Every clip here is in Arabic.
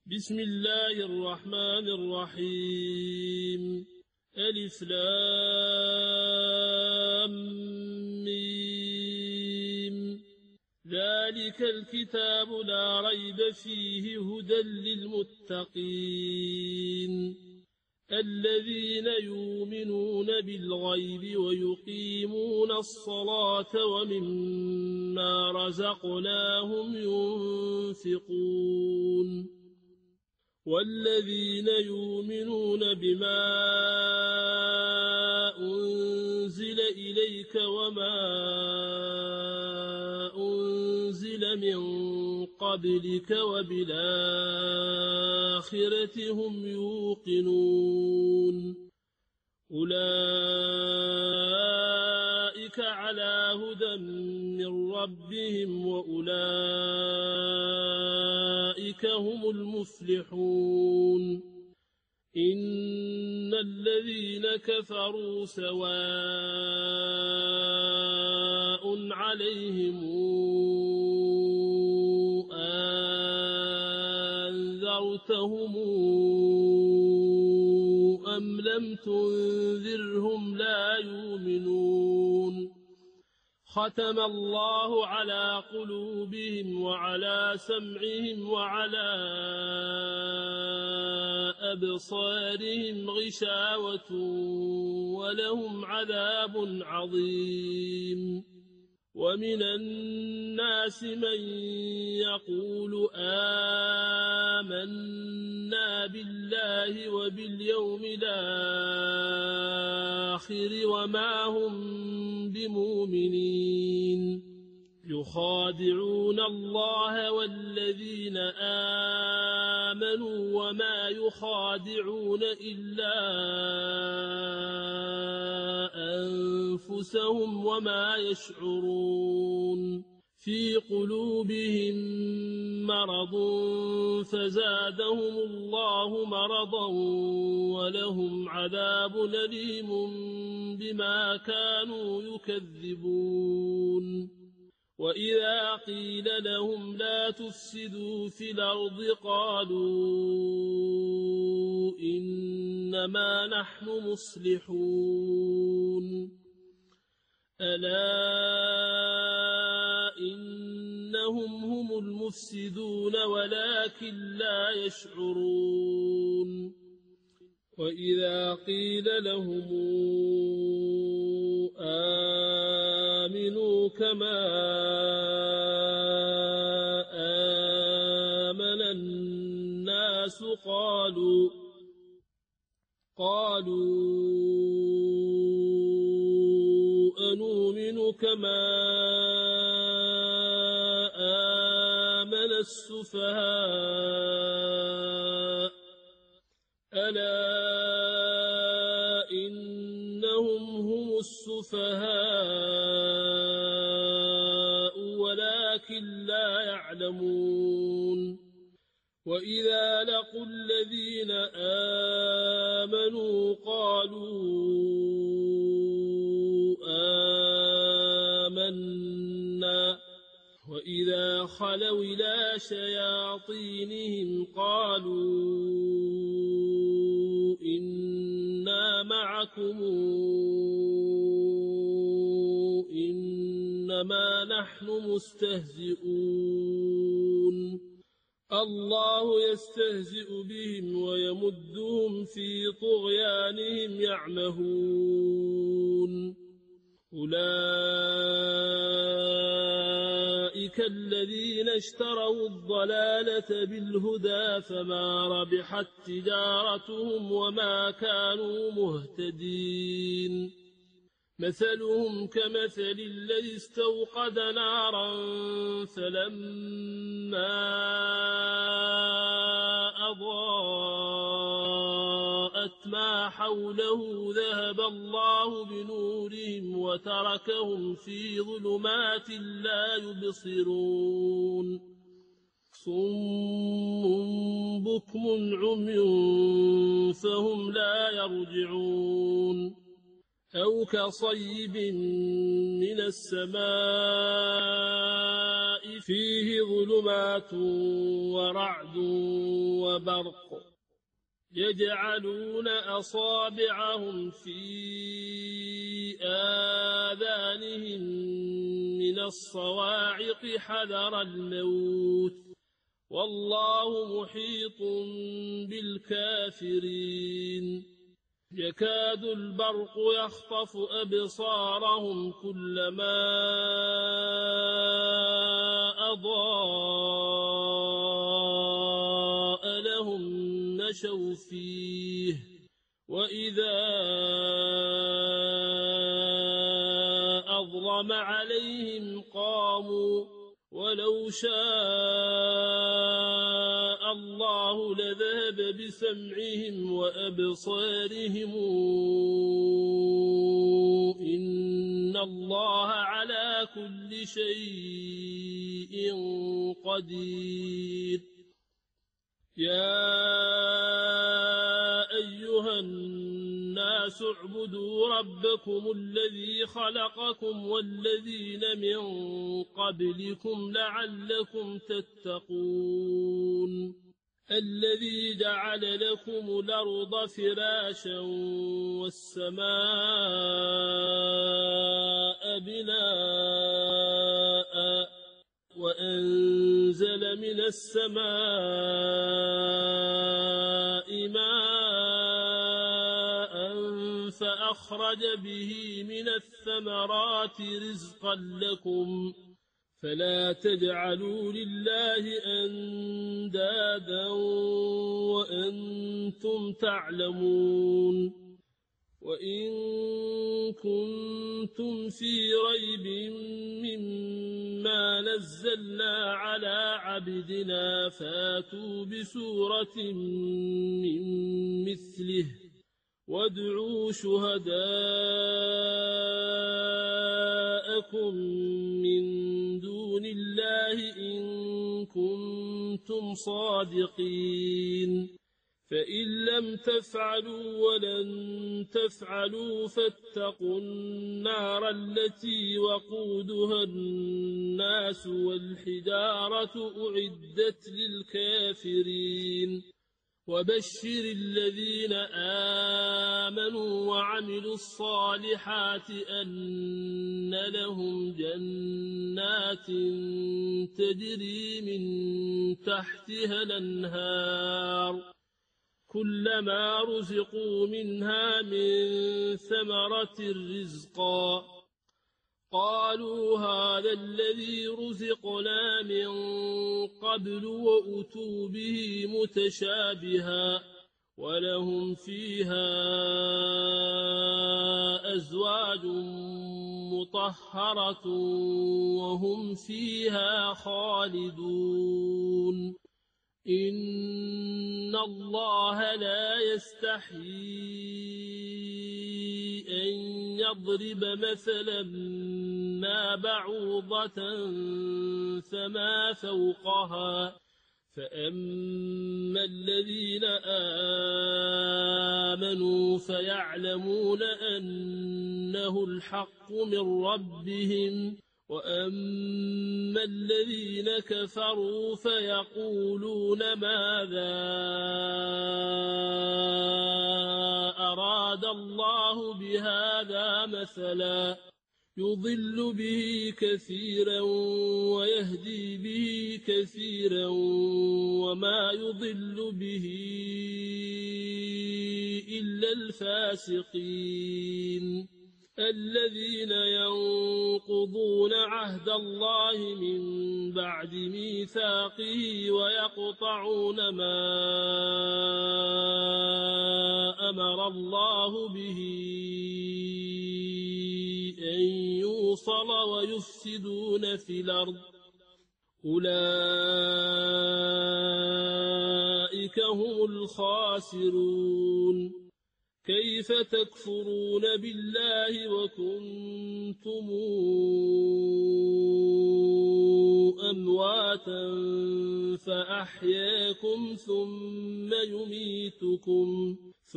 بسم الله الرحمن الرحيم ألف لام ميم ذلك الكتاب لا ريب فيه هدى للمتقين الذين يؤمنون بالغيب ويقيمون الصلاة ومما رزقناهم ينفقون والذين يؤمنون بما أنزل إليك وما أنزل من قبلك وبالآخرة هم يوقنون أولئك على هدى من ربهم وأولئك هم المفلحون إن الذين كفروا سواء عليهم أنذرتهم أم لم تنذرهم لا يؤمنون ختم الله على قلوبهم وعلى سمعهم وعلى أبصارهم غشاوة ولهم عذاب عظيم ومن الناس من يقول آمنا بالله وباليوم الآخر وما هم بمؤمنين يخادعون الله والذين آمنوا وما يخادعون إلا أنفسهم وما يشعرون في قلوبهم مرض فزادهم الله مرضا ولهم عذاب أليم بما كانوا يكذبون وإذا قيل لهم لا تفسدوا في الأرض قالوا إنما نحن مصلحون ألا إنهم هم المفسدون ولكن لا يشعرون وإذا قيل لهم آمنوا كما آمن الناس قالوا أنؤمن كما آمن السفهاء ألا إنهم هم السفهاء ولكن لا يعلمون وإذا لقوا الذين آمنوا قالوا آمنا وإذا خلوا إلى شياطينهم قالوا إنا معكم إنما نحن مستهزئون الله يستهزئ بهم ويمدهم في طغيانهم يعمهون أولئك الذين اشتروا الضلالة بالهدى فما ربحت تجارتهم وما كانوا مهتدين مثلهم كمثل الذي استوقد نارا فلما أضاءت ما حوله ذهب الله بنورهم وتركهم في ظلمات لا يبصرون صم بكم عمي فهم لا يرجعون أو كصيب من السماء فيه ظلمات ورعد وبرق يجعلون أصابعهم في آذانهم من الصواعق حذر الموت والله محيط بالكافرين يكاد البرق يخطف أبصارهم كلما أضاء لهم مشوا فيه وإذا أظلم عليهم قاموا ولو شاء الله لذهب بسمعهم وأبصارهم إن الله على كل شيء قدير يا أيها الناس اعبدوا ربكم الذي خلقكم والذين من قبلكم لعلكم تتقون الذي جعل لكم الأرض فراشا والسماء بناء وأنزل من السماء ماء فأخرج به من الثمرات رزقا لكم فلا تجعلوا لله أندادا وأنتم تعلمون وإن كنتم في ريب مما نزلنا على عبدنا فاتوا بسورة من مثله وادعوا شهداءكم من دون الله إن كنتم صادقين فإن لم تفعلوا ولن تفعلوا فاتقوا النار التي وقودها الناس والحجارة أعدت للكافرين وبشر الذين آمنوا وعملوا الصالحات أن لهم جنات تجري من تحتها الأنهار كلما رزقوا منها من ثمرة رزقا قالوا هذا الذي رزقنا من قبل وأتوا به متشابها ولهم فيها أزواج مطهرة وهم فيها خالدون إن الله لا يستحيي أن يضرب مثلا ما بعوضة فما فوقها فأما الذين آمنوا فيعلمون أنه الحق من ربهم وأما الذين كفروا فيقولون ماذا أراد الله بهذا مثلا يضل به كثيرا ويهدي به كثيرا وما يضل به إلا الفاسقين الذين ينقضون عهد الله من بعد ميثاقه ويقطعون ما أمر الله به أن يوصل ويفسدون في الأرض أولئك هم الخاسرون كيف تكفرون بالله وكنتم أمواتا فأحياكم ثم يميتكم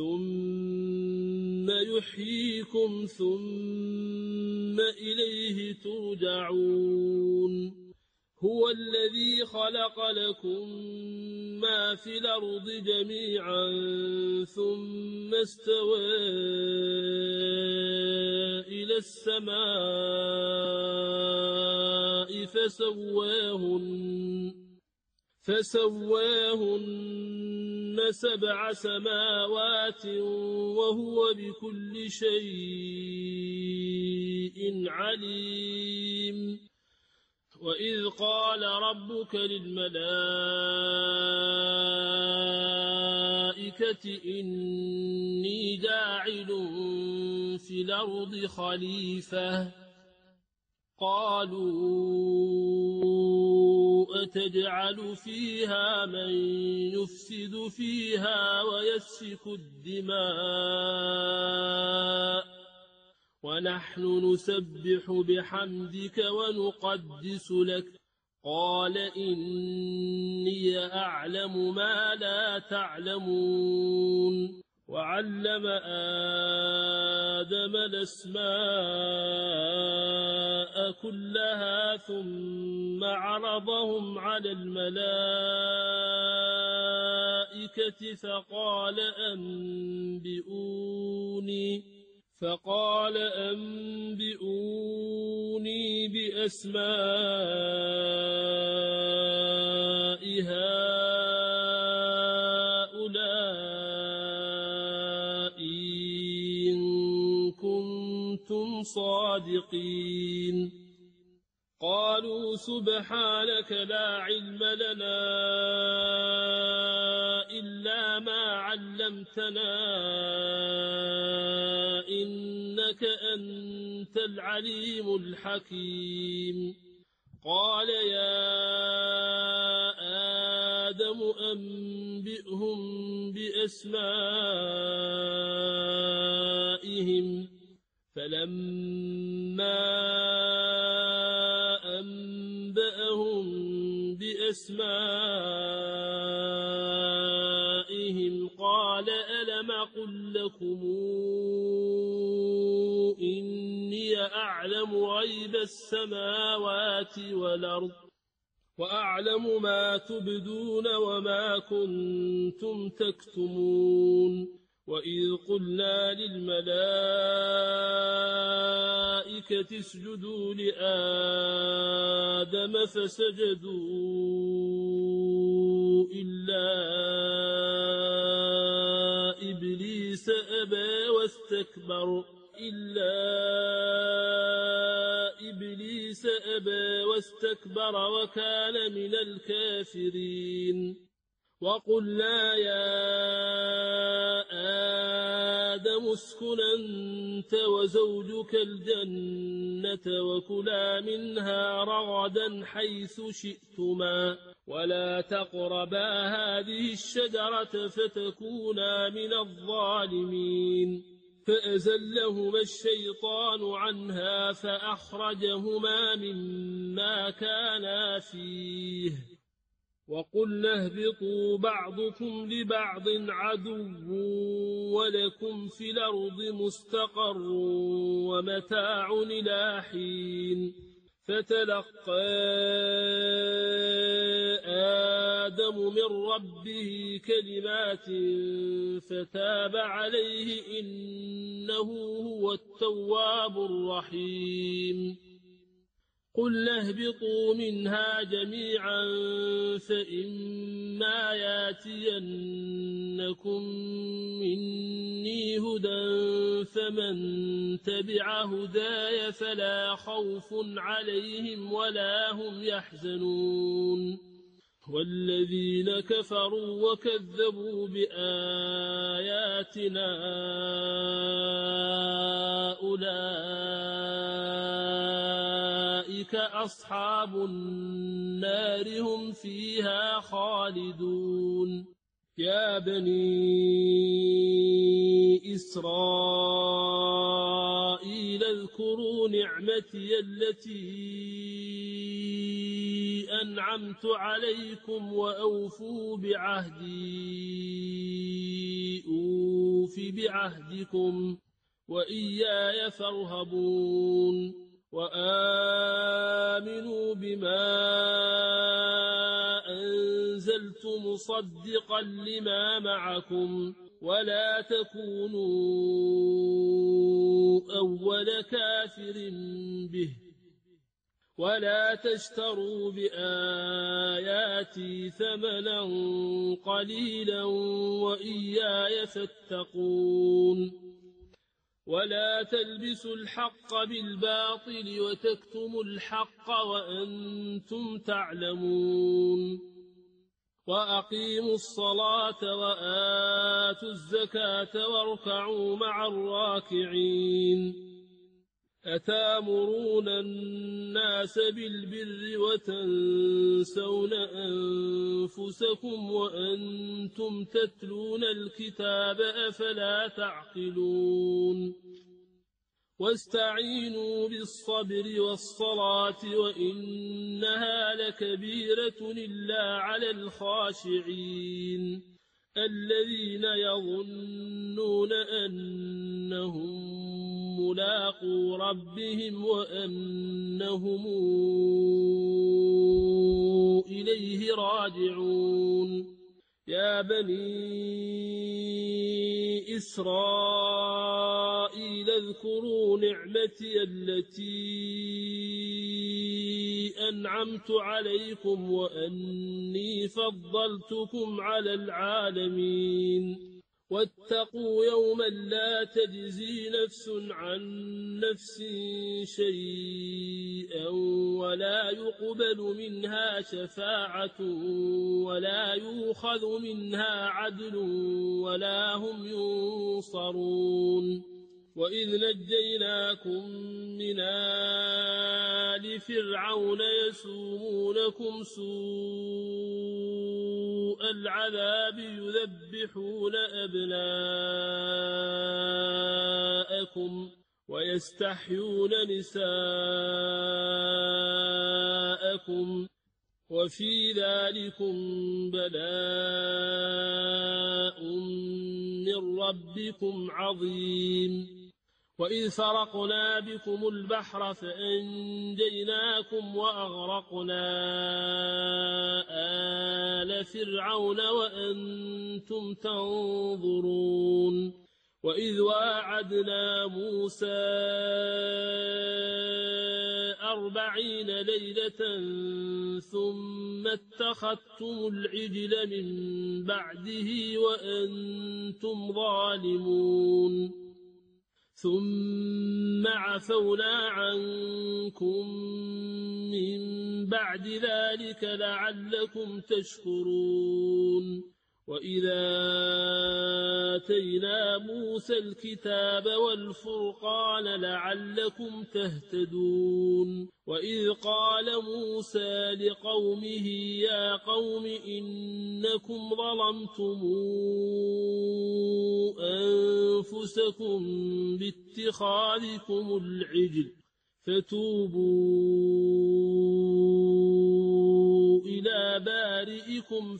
ثم يحييكم ثم إليه ترجعون هو الذي خلق لكم ما في الأرض جميعا ثم استوى إلى السماء فسواهن 7 سماوات وهو بكل شيء عليم وإذ قال ربك للملائكة إني جاعل في الأرض خليفة قالوا أتجعل فيها من يفسد فيها ويسفك الدماء ونحن نسبح بحمدك ونقدس لك قال إني أعلم ما لا تعلمون وعلم آدم الأسماء كلها ثم عرضهم على الملائكة فقال أنبئوني بأسماء هؤلاء إن كنتم صادقين قالوا سبحانك لا علم لنا إلا ما علمتنا إنك أنت العليم الحكيم قال يا آدم أنبئهم بأسمائهم فلما أنبأهم بأسمائهم قال ألم أقل لكم إني أعلم غيب السماوات والأرض وأعلم ما تبدون وما كنتم تكتمون وإذ قلنا للملائكة اسجدوا لآدم فسجدوا إلا إبليس أبى واستكبر وكان من الكافرين وقلنا يا آدم اسكن أنت وزوجك الجنة وكلا منها رغدا حيث شئتما ولا تقربا هذه الشجرة فتكونا من الظالمين فأزلهما الشيطان عنها فأخرجهما مما كانا فيه وقلنا اهبطوا بعضكم لبعض عدو ولكم في الأرض مستقر ومتاع إلى حين فتلقى آدم من ربه كلمات فتاب عليه إنه هو التواب الرحيم قلنا اهبطوا منها جميعا فإما ياتينكم مني هدى فمن تبع هداي فلا خوف عليهم ولا هم يحزنون والذين كفروا وكذبوا بآياتنا أولئك أصحاب النار هم فيها خالدون يا بني إسرائيل اذكروا نعمتي التي أنعمت عليكم وأوفوا بعهدي أوف بعهدكم وإياي فارهبون وآمنوا بما أنزلت مصدقا لما معكم ولا تكونوا أول كافر به ولا تشتروا بآياتي ثمنا قليلا وإياي فاتقون ولا تلبسوا الحق بالباطل وتكتموا الحق وأنتم تعلمون وأقيموا الصلاة وآتوا الزكاة واركعوا مع الراكعين أتامرون الناس بالبر وتنسون أنفسكم وأنتم تتلون الكتاب أفلا تعقلون واستعينوا بالصبر والصلاة وإنها لكبيرة إلا على الخاشعين الذين يظنون أنهم ملاقو ربهم وأنهم إليه راجعون يا بني إسرائيل اذكروا نعمتي التي أنعمت عليكم وأني فضلتكم على العالمين واتقوا يوما لا تجزي نفس عن نفس شيئا ولا يقبل منها شفاعة ولا يؤخذ منها عدل ولا هم ينصرون وإذ نجيناكم من آل فرعون يسومونكم سوء العذاب يذبحون أبناءكم ويستحيون نساءكم وفي ذلكم بلاء من ربكم عظيم وإذ فرقنا بكم البحر فأنجيناكم وأغرقنا آل فرعون وأنتم تنظرون وإذ واعدنا موسى 40 ليلة ثم اتخذتم العجل من بعده وأنتم ظالمون ثم عفونا عنكم من بعد ذلك لعلكم تشكرون وإذا آتينا موسى الكتاب والفرقان لعلكم تهتدون وإذ قال موسى لقومه يا قوم إنكم ظلمتم أنفسكم باتخاذكم العجل فتوبوا إلى بارئكم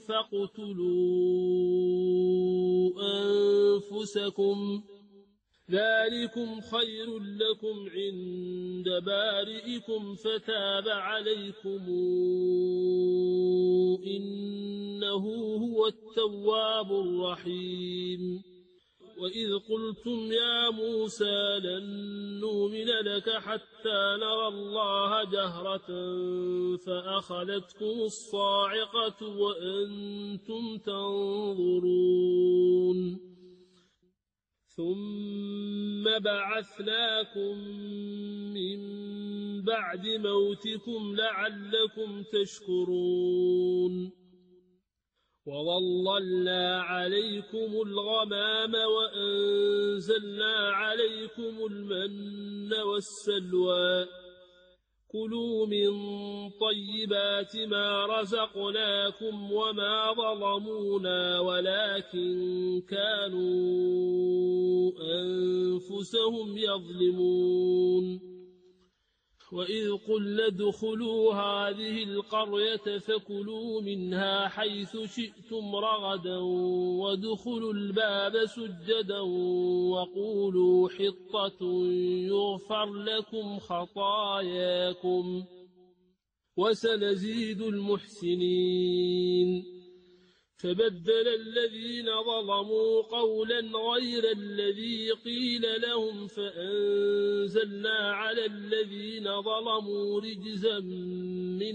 فاقتلوا أنفسكم ذلكم خير لكم عند بارئكم فتاب عليكم إنه هو التواب الرحيم وإذ قلتم يا موسى لن نؤمن لك حتى نرى الله جهرة فأخذتكم الصاعقة وأنتم تنظرون ثم بعثناكم من بعد موتكم لعلكم تشكرون وظللنا عليكم الغمام وأنزلنا عليكم المن والسلوى كلوا من طيبات ما رزقناكم وما ظلمونا ولكن كانوا أنفسهم يظلمون وإذ قلنا ادخلوا هذه القرية فكلوا منها حيث شئتم رغدا وادخلوا الباب سجدا وقولوا حطة يغفر لكم خطاياكم وسنزيد المحسنين. فبدل الذين ظلموا قولا غير الذي قيل لهم فأنزلنا على الذين ظلموا رجزا من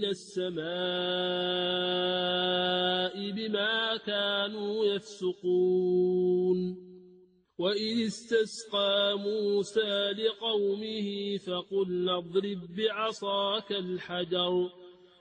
السماء بما كانوا يفسقون. وإذ استسقى موسى لقومه فقلنا اضرب بعصاك الحجر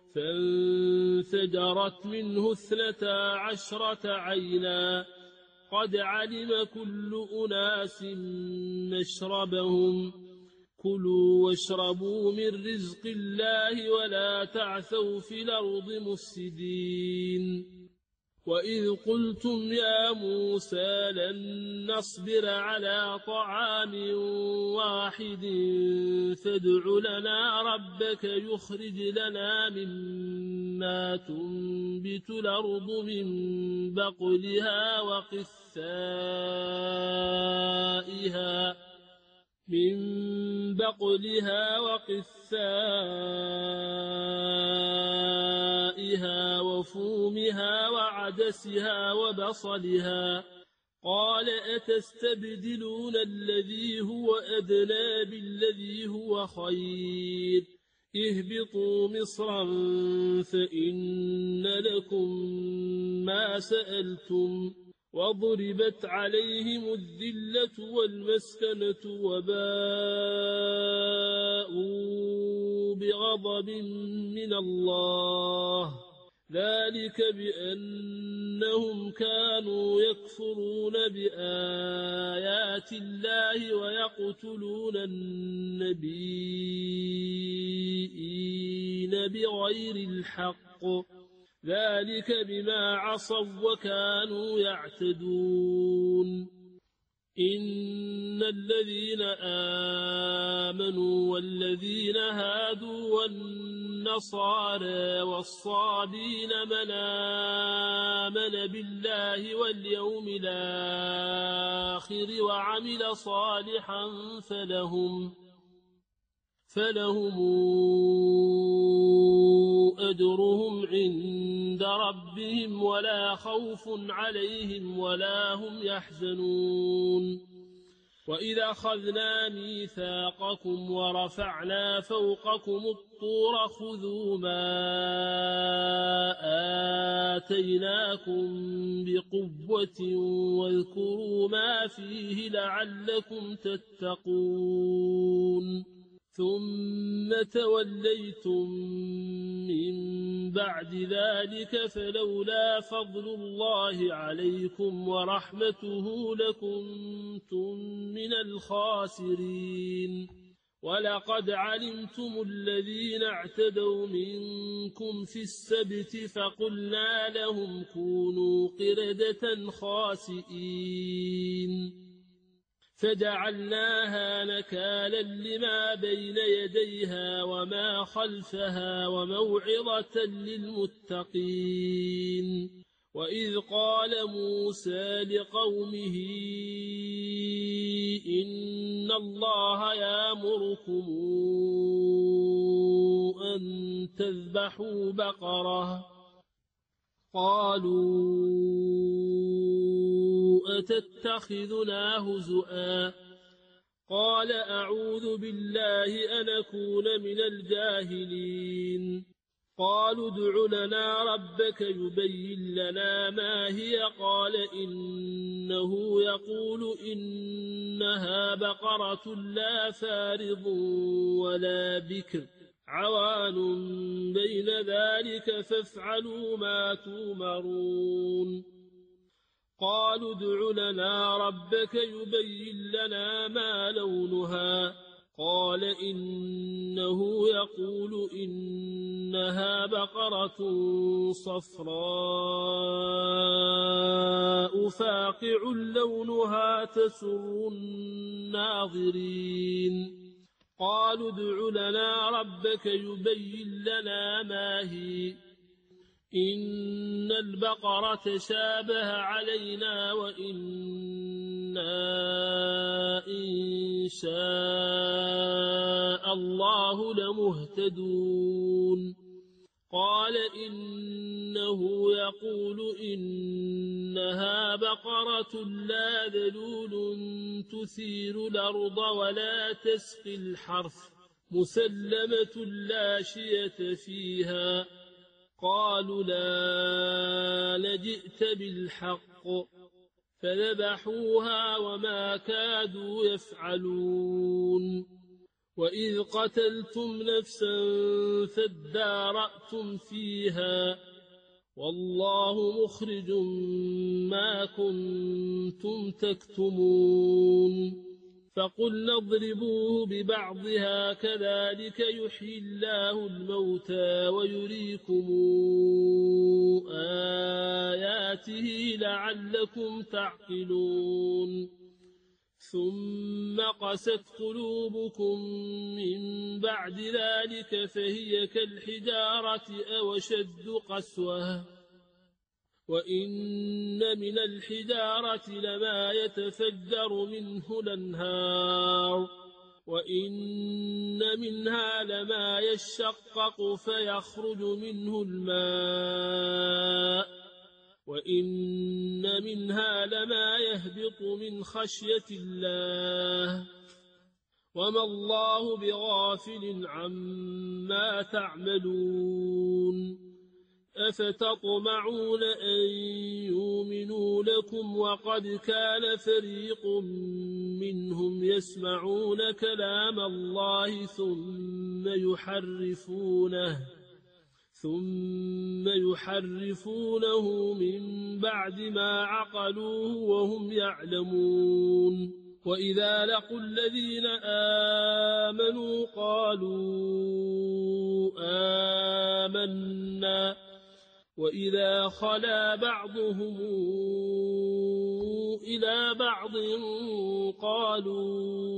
فانفجرت منه 12 عينا قد علم كل أناس مشربهم كلوا واشربوا من رزق الله ولا تعثوا في الأرض مفسدين. وإذ قلتم يا موسى لن نصبر على طعام واحد فادع لنا ربك يخرج لنا مما تنبت الأرض من بقلها وقثائها وفومها وعدسها وبصلها قال أتستبدلون الذي هو أدنى بالذي هو خير اهبطوا مصرا فإن لكم ما سألتم وضربت عليهم الذلة والمسكنة وباءوا بغضب من الله ذلك بأنهم كانوا يكفرون بآيات الله ويقتلون النبيين بغير الحق ذلك بما عصوا وكانوا يعتدون. إن الذين آمنوا والذين هادوا والنصارى والصابين من آمن بالله واليوم الآخر وعمل صالحا فلهم أجرهم عند ربهم ولا خوف عليهم ولا هم يحزنون. وإذا أخذنا ميثاقكم ورفعنا فوقكم الطور خذوا ما آتيناكم بقوة واذكروا ما فيه لعلكم تتقون. ثم توليتم من بعد ذلك فلولا فضل الله عليكم ورحمته لكنتم من الخاسرين. ولقد علمتم الذين اعتدوا منكم في السبت فقلنا لهم كونوا قردة خاسئين فجعلناها نكالا لما بين يديها وما خلفها وموعظة للمتقين. وإذ قال موسى لقومه إن الله يأمركم أن تذبحوا بقرة قالوا أتتخذنا هزؤا قال أعوذ بالله أن أكون من الجاهلين. قالوا ادع لنا ربك يبين لنا ما هي قال إنه يقول إنها بقرة لا فارض ولا بكر عوان بين ذلك فافعلوا ما تؤمرون. قالوا ادع لنا ربك يبين لنا ما لونها قال إنه يقول إنها بقرة صفراء فاقع لونها تسر الناظرين. قالوا ادع لنا ربك يبين لنا ما هي إن البقرة شابه علينا وإنا إن شاء الله لمهتدون قال إنه يقول إنها بقرة لا ذلول تثير الأرض ولا تسقي الحرث مسلمة لا شية فيها قالوا لا لجئت بالحق فذبحوها وما كادوا يفعلون وإذ قتلتم نفسا فادارأتم فيها والله مخرج ما كنتم تكتمون فقلنا اضربوه ببعضها كذلك يحيي الله الموتى ويريكم آياته لعلكم تعقلون ثم قست قلوبكم من بعد ذلك فهي كالحجارة أو أشد قسوة وإن من الحجارة لما يتفجر منه الأنهار وإن منها لما يشقق فيخرج منه الماء وإن منها لما يهبط من خشية الله وما الله بغافل عما تعملون أفتطمعون أن يؤمنوا لكم وقد كان فريق منهم يسمعون كلام الله ثم يحرفونه من بعد ما عقلوه وهم يعلمون وإذا لقوا الذين آمنوا قالوا آمنا وإذا خلا بعضهم إلى بعض قالوا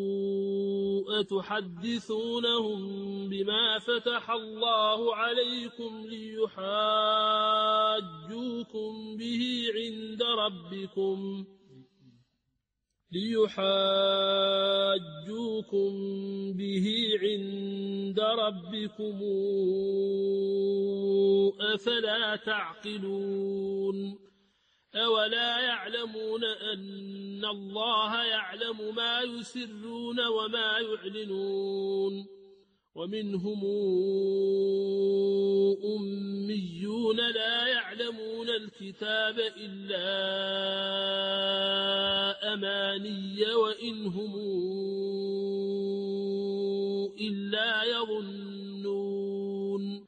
أتحدثونهم بما فتح الله عليكم ليحاجوكم به عند ربكم أفلا تعقلون أولا يعلمون أن الله يعلم ما يسرون وما يعلنون ومنهم أميون لا يعلمون الكتاب إلا أماني وإن هم إلا يظنون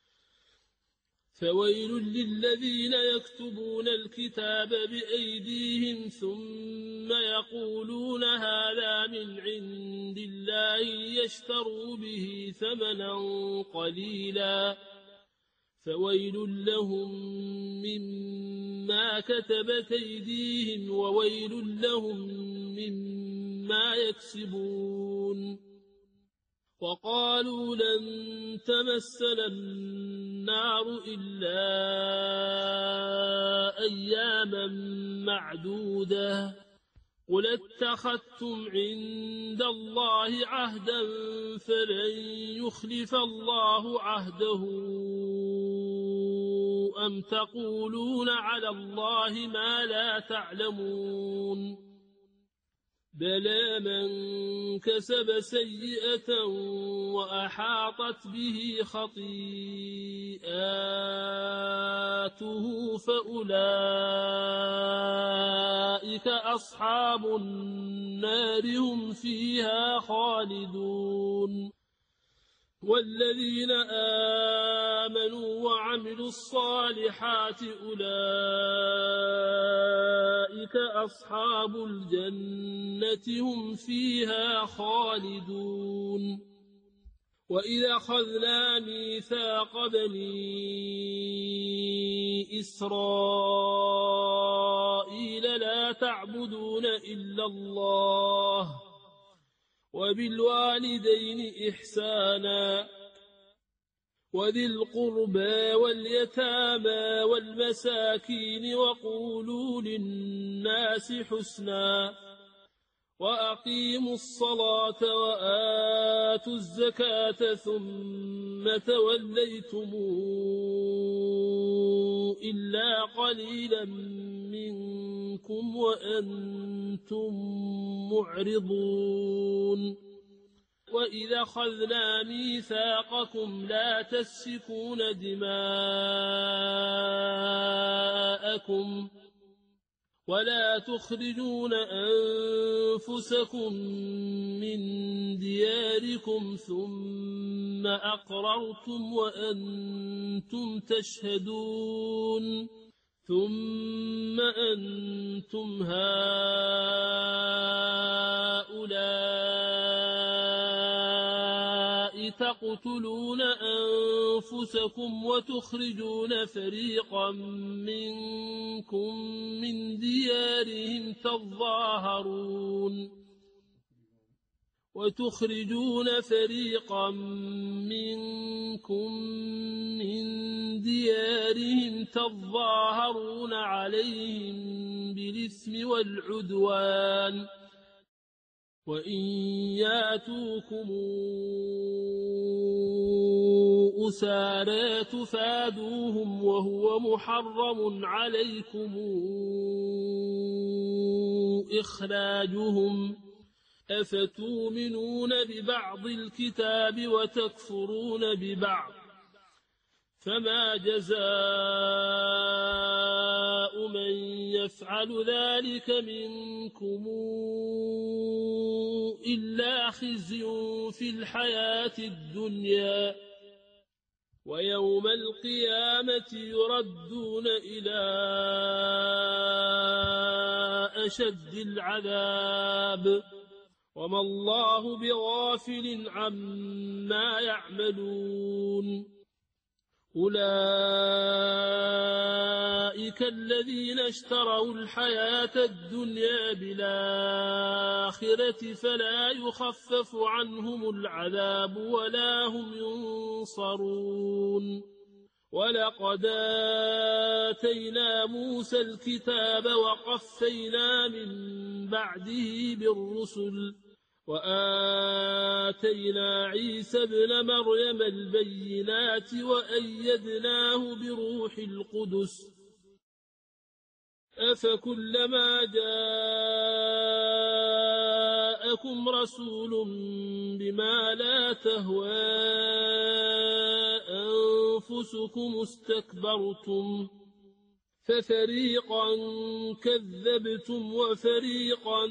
فويل للذين يكتبون الكتاب بأيديهم ثم يقولون هذا من عند الله ليشتروا به ثمنا قليلا فويل لهم مما كتبت أيديهم وويل لهم مما يكسبون وقالوا لن تمسنا النار إلا أياما معدودة قل اتخذتم عند الله عهدا فلن يخلف الله عهده أم تقولون على الله ما لا تعلمون بلى من كسب سيئة وأحاطت به خطيئاته فأولئك أصحاب النار هم فيها خالدون والذين آمنوا وعملوا الصالحات أولئك أصحاب الجنة هم فيها خالدون وإذا أخذنا ميثاق بني إسرائيل لا تعبدون إلا الله وبالوالدين إحسانا وذي القربى واليتامى والمساكين وقولوا للناس حسنا وأقيموا الصلاة وآتوا الزكاة ثم توليتم إلا قليلا منكم وأنتم معرضون وإذا أخذنا ميثاقكم لا تسفكون دماءكم ولا تخرجون أنفسكم من دياركم ثم أقررتم وأنتم تشهدون ثم أنتم هؤلاء تقتلون أنفسكم وتخرجون فريقا منكم من ديارهم تظاهرون عليهم بالإثم والعدوان وإن ياتوكم أسارى تفادوهم وهو محرم عليكم إخراجهم أفتؤمنون ببعض الكتاب وتكفرون ببعض فما جزاء من يفعل ذلك منكم إلا خزي في الحياة الدنيا ويوم القيامة يردون إلى أشد العذاب وما الله بغافل عما يعملون أولئك الذين اشتروا الحياة الدنيا بالآخرة فلا يخفف عنهم العذاب ولا هم ينصرون ولقد آتينا موسى الكتاب وقفينا من بعده بالرسل وآتينا عيسى ابن مريم البينات وأيدناه بروح القدس أفكلما جاءكم رسول بما لا تهوى أنفسكم استكبرتم ففريقا كذبتم وفريقا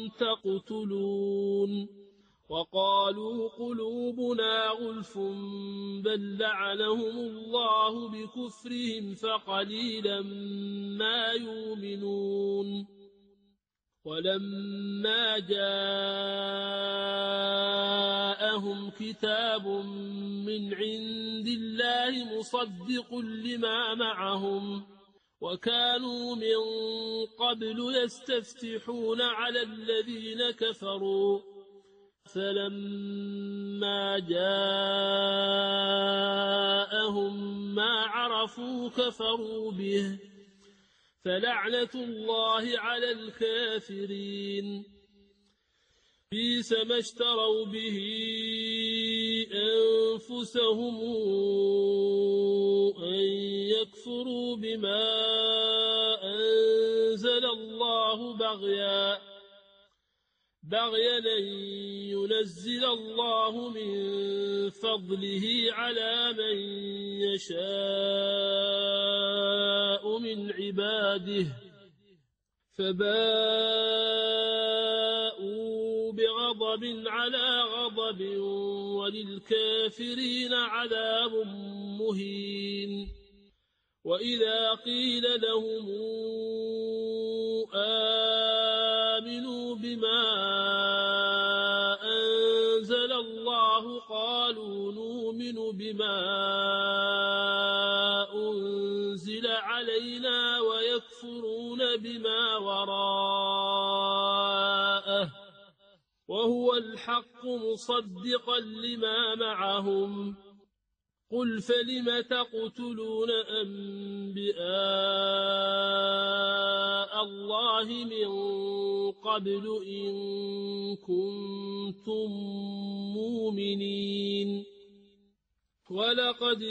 تقتلون وقالوا قلوبنا غلف بل لعنهم الله بكفرهم فقليلا ما يؤمنون ولما جاءهم كتاب من عند الله مصدق لما معهم وكانوا من قبل يستفتحون على الذين كفروا فلما جاءهم ما عرفوا كفروا به فلعنة الله على الكافرين بئس ما اشتروا به أنفسهم أن يكفروا بما أنزل الله بغيا أن ينزل الله من فضله على من يشاء من عباده فباءوا بغضب على غضب وللكافرين عذاب مهين وإذا قيل لهم آمنوا بما أنزل الله قالوا نؤمن بما أنزل علينا ويكفرون بما وراءه وهو الحق مصدقا لما معهم قل فلم تقتلون أنبياء الله من قبل إن كنتم مؤمنين ولقد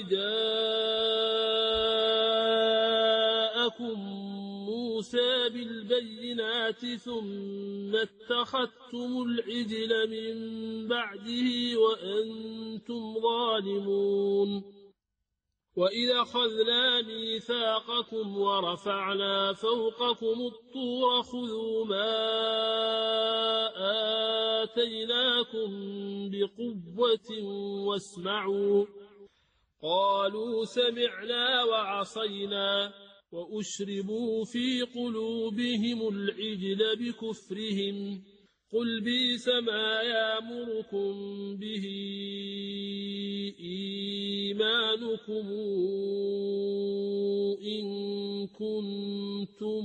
جاءكم موسى بالبينات ثم اتخذتم العجل من بعده وأنتم ظالمون وإذا أخذنا ميثاقكم ورفعنا فوقكم الطور خذوا ما آتيناكم بقوة واسمعوا قالوا سمعنا وعصينا وأشربوا في قلوبهم العجل بكفرهم قل بئس ما يأمركم به إيمانكم إن كنتم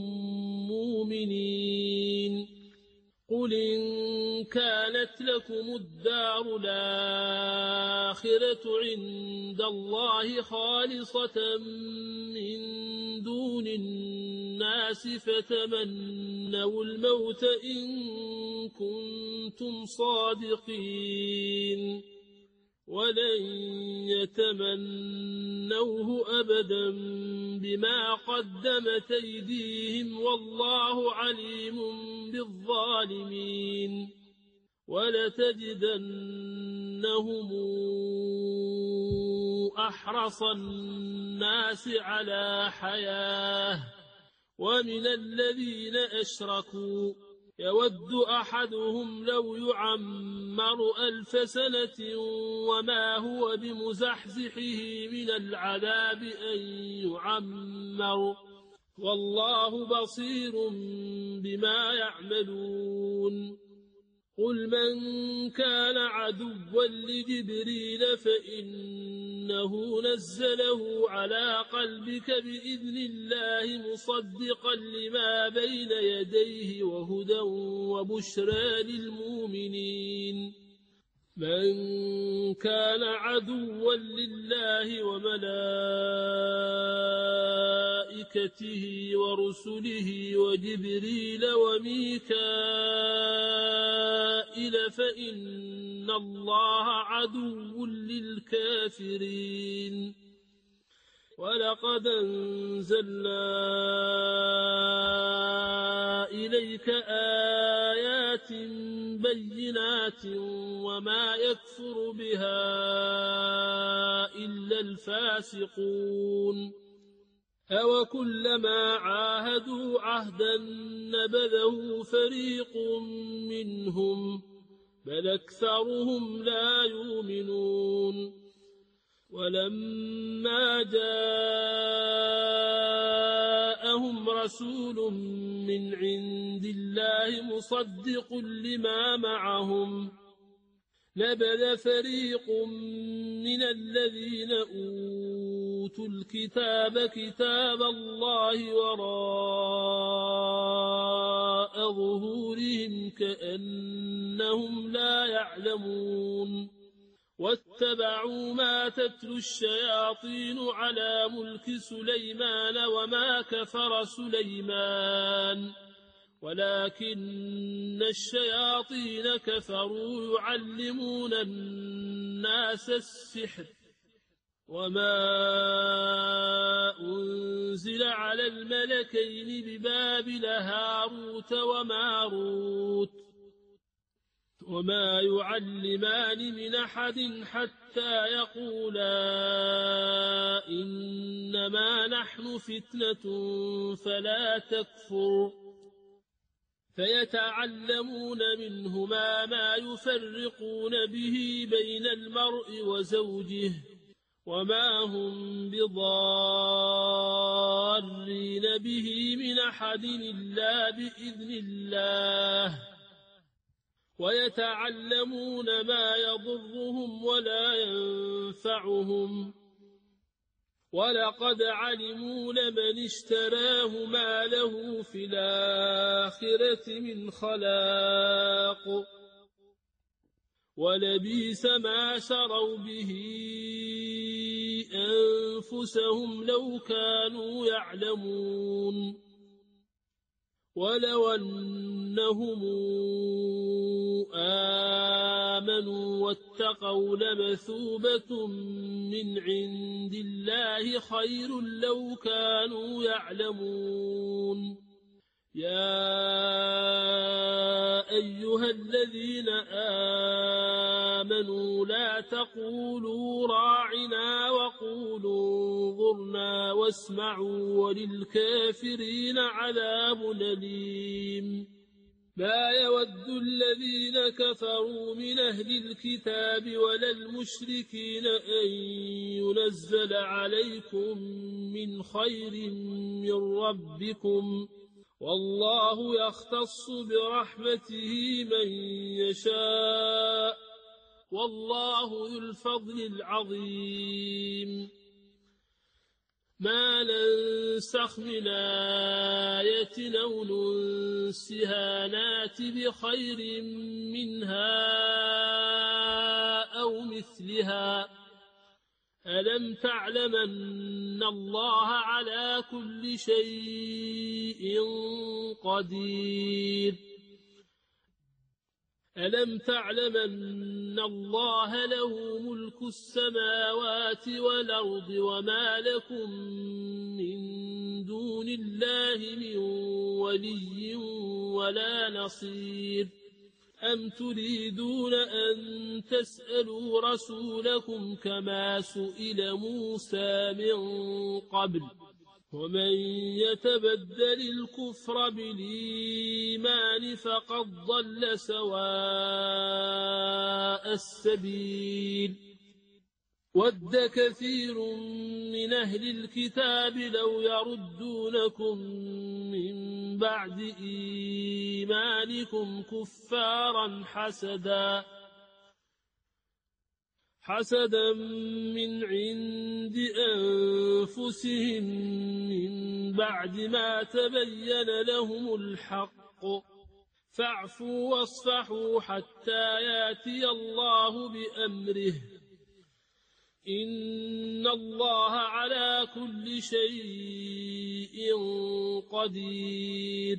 مؤمنين قل إن كانت لكم الدار الآخرة عند الله خالصة من دون الناس فتمنوا الموت إن كنتم صادقين ولن يتمنوه أبدا بما قدمت أيديهم والله عليم بالظالمين ولتجدنهم أحرص الناس على حياة ومن الذين أشركوا يود أحدهم لو يعمر 1000 سنة وما هو بمزحزحه من العذاب أن يعمر والله بصير بما يعملون قل من كان عدوا لجبريل فإنه نزله على قلبك بإذن الله مصدقا لما بين يديه وهدى وبشرى للمؤمنين من كان عدوا لله وملائكته ورسله وجبريل وميكائيل فإن الله عدو للكافرين ولقد أنزلنا إليك آيات بينات وما يكفر بها إلا الفاسقون أو كلما عاهدوا عهدا نبذه فريق منهم بل أكثرهم لا يؤمنون ولما جاءهم رسول من عند الله مصدق لما معهم نبذ فريق من الذين أوتوا الكتاب كتاب الله وراء ظهورهم كأنهم لا يعلمون واتبعوا ما تتلو الشياطين على ملك سليمان وما كفر سليمان ولكن الشياطين كفروا يعلمون الناس السحر وما أنزل على الملكين ببابل هاروت وماروت وما يعلمان من أحد حتى يقولا إنما نحن فتنة فلا تكفر فيتعلمون منهما ما يفرقون به بين المرء وزوجه وما هم بضارين به من أحد إلا بإذن الله ويتعلمون ما يضرهم ولا ينفعهم ولقد علموا لمن اشتراه ما له في الآخرة من خلاق ولبئس ما شروا به أنفسهم لو كانوا يعلمون ولو أنهم آمنوا واتقوا لمثوبة من عند الله خير لو كانوا يعلمون يا أيها الذين آمنوا لا تقولوا راعنا وقولوا انظرنا واسمعوا وللكافرين عذاب أليم ما يود الذين كفروا من أهل الكتاب ولا المشركين أن ينزل عليكم من خير من ربكم والله يختص برحمته من يشاء والله ذو الفضل العظيم ما ننسخ من آية أو ننسها نات بخير منها أو مثلها ألم تعلم أن الله على كل شيء قدير ألم تعلم أن الله له ملك السماوات والأرض وما لكم من دون الله من ولي ولا نصير أم تريدون أن تسألوا رسولكم كما سئل موسى من قبل ومن يتبدل الكفر بالإيمان فقد ضل سواء السبيل ود كثير من أهل الكتاب لو يردونكم من بعد إيمانكم كفارا حسدا من عند أنفسهم من بعد ما تبين لهم الحق فاعفوا واصفحوا حتى يأتي الله بأمره إن الله على كل شيء قدير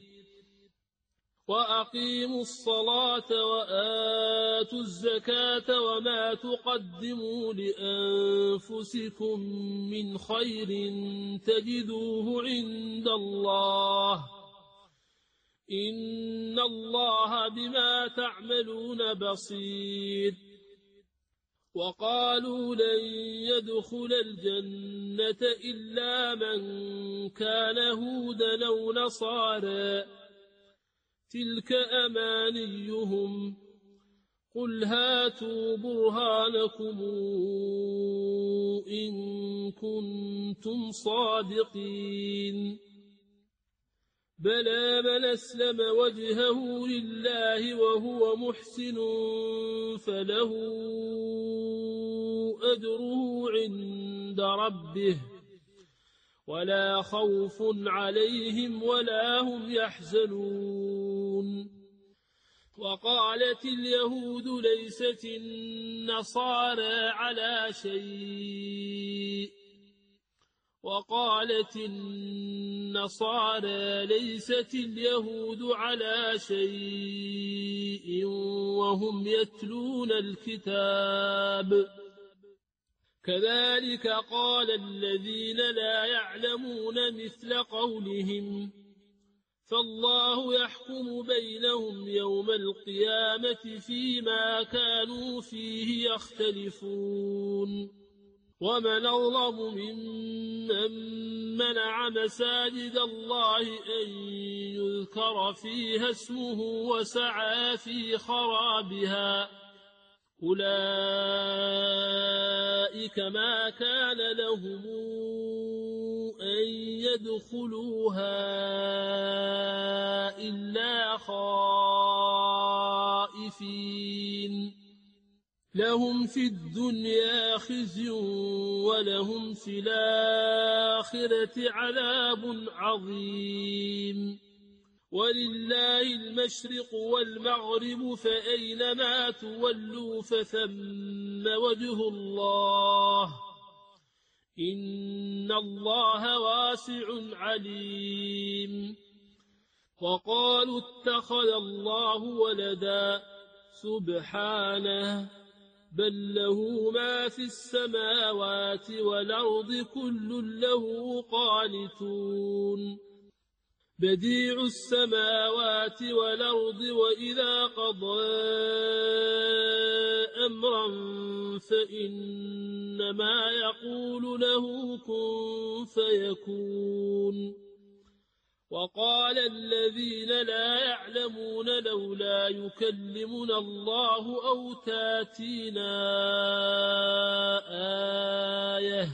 وأقيموا الصلاة وآتوا الزكاة وما تقدموا لأنفسكم من خير تجدوه عند الله إن الله بما تعملون بصير وقالوا لن يدخل الجنة إلا من كان هودا أو نصارى تلك أمانيهم قل هاتوا برهانكم إن كنتم صادقين بلى من أسلم وجهه لله وهو محسن فله أجره عند ربه ولا خوف عليهم ولا هم يحزنون وقالت اليهود ليست النصارى على شيء وقالت النصارى ليست اليهود على شيء وهم يتلون الكتاب كذلك قال الذين لا يعلمون مثل قولهم فالله يحكم بينهم يوم القيامة فيما كانوا فيه يختلفون ومن أظلم ممن منع مساجد الله أن يذكر فيها اسمه وسعى في خرابها أولئك ما كان لهم أن يدخلوها إلا خائفين لهم في الدنيا خزي ولهم في الآخرة عذاب عظيم ولله المشرق والمغرب فأينما تولوا فثم وجه الله إن الله واسع عليم وقالوا اتخذ الله ولدا سبحانه بل له ما في السماوات والأرض كل له قانتون بديع السماوات والأرض وإذا قضى أمرا فإنما يقول له كن فيكون وقال الذين لا يعلمون لولا يكلمنا الله أو تاتينا آية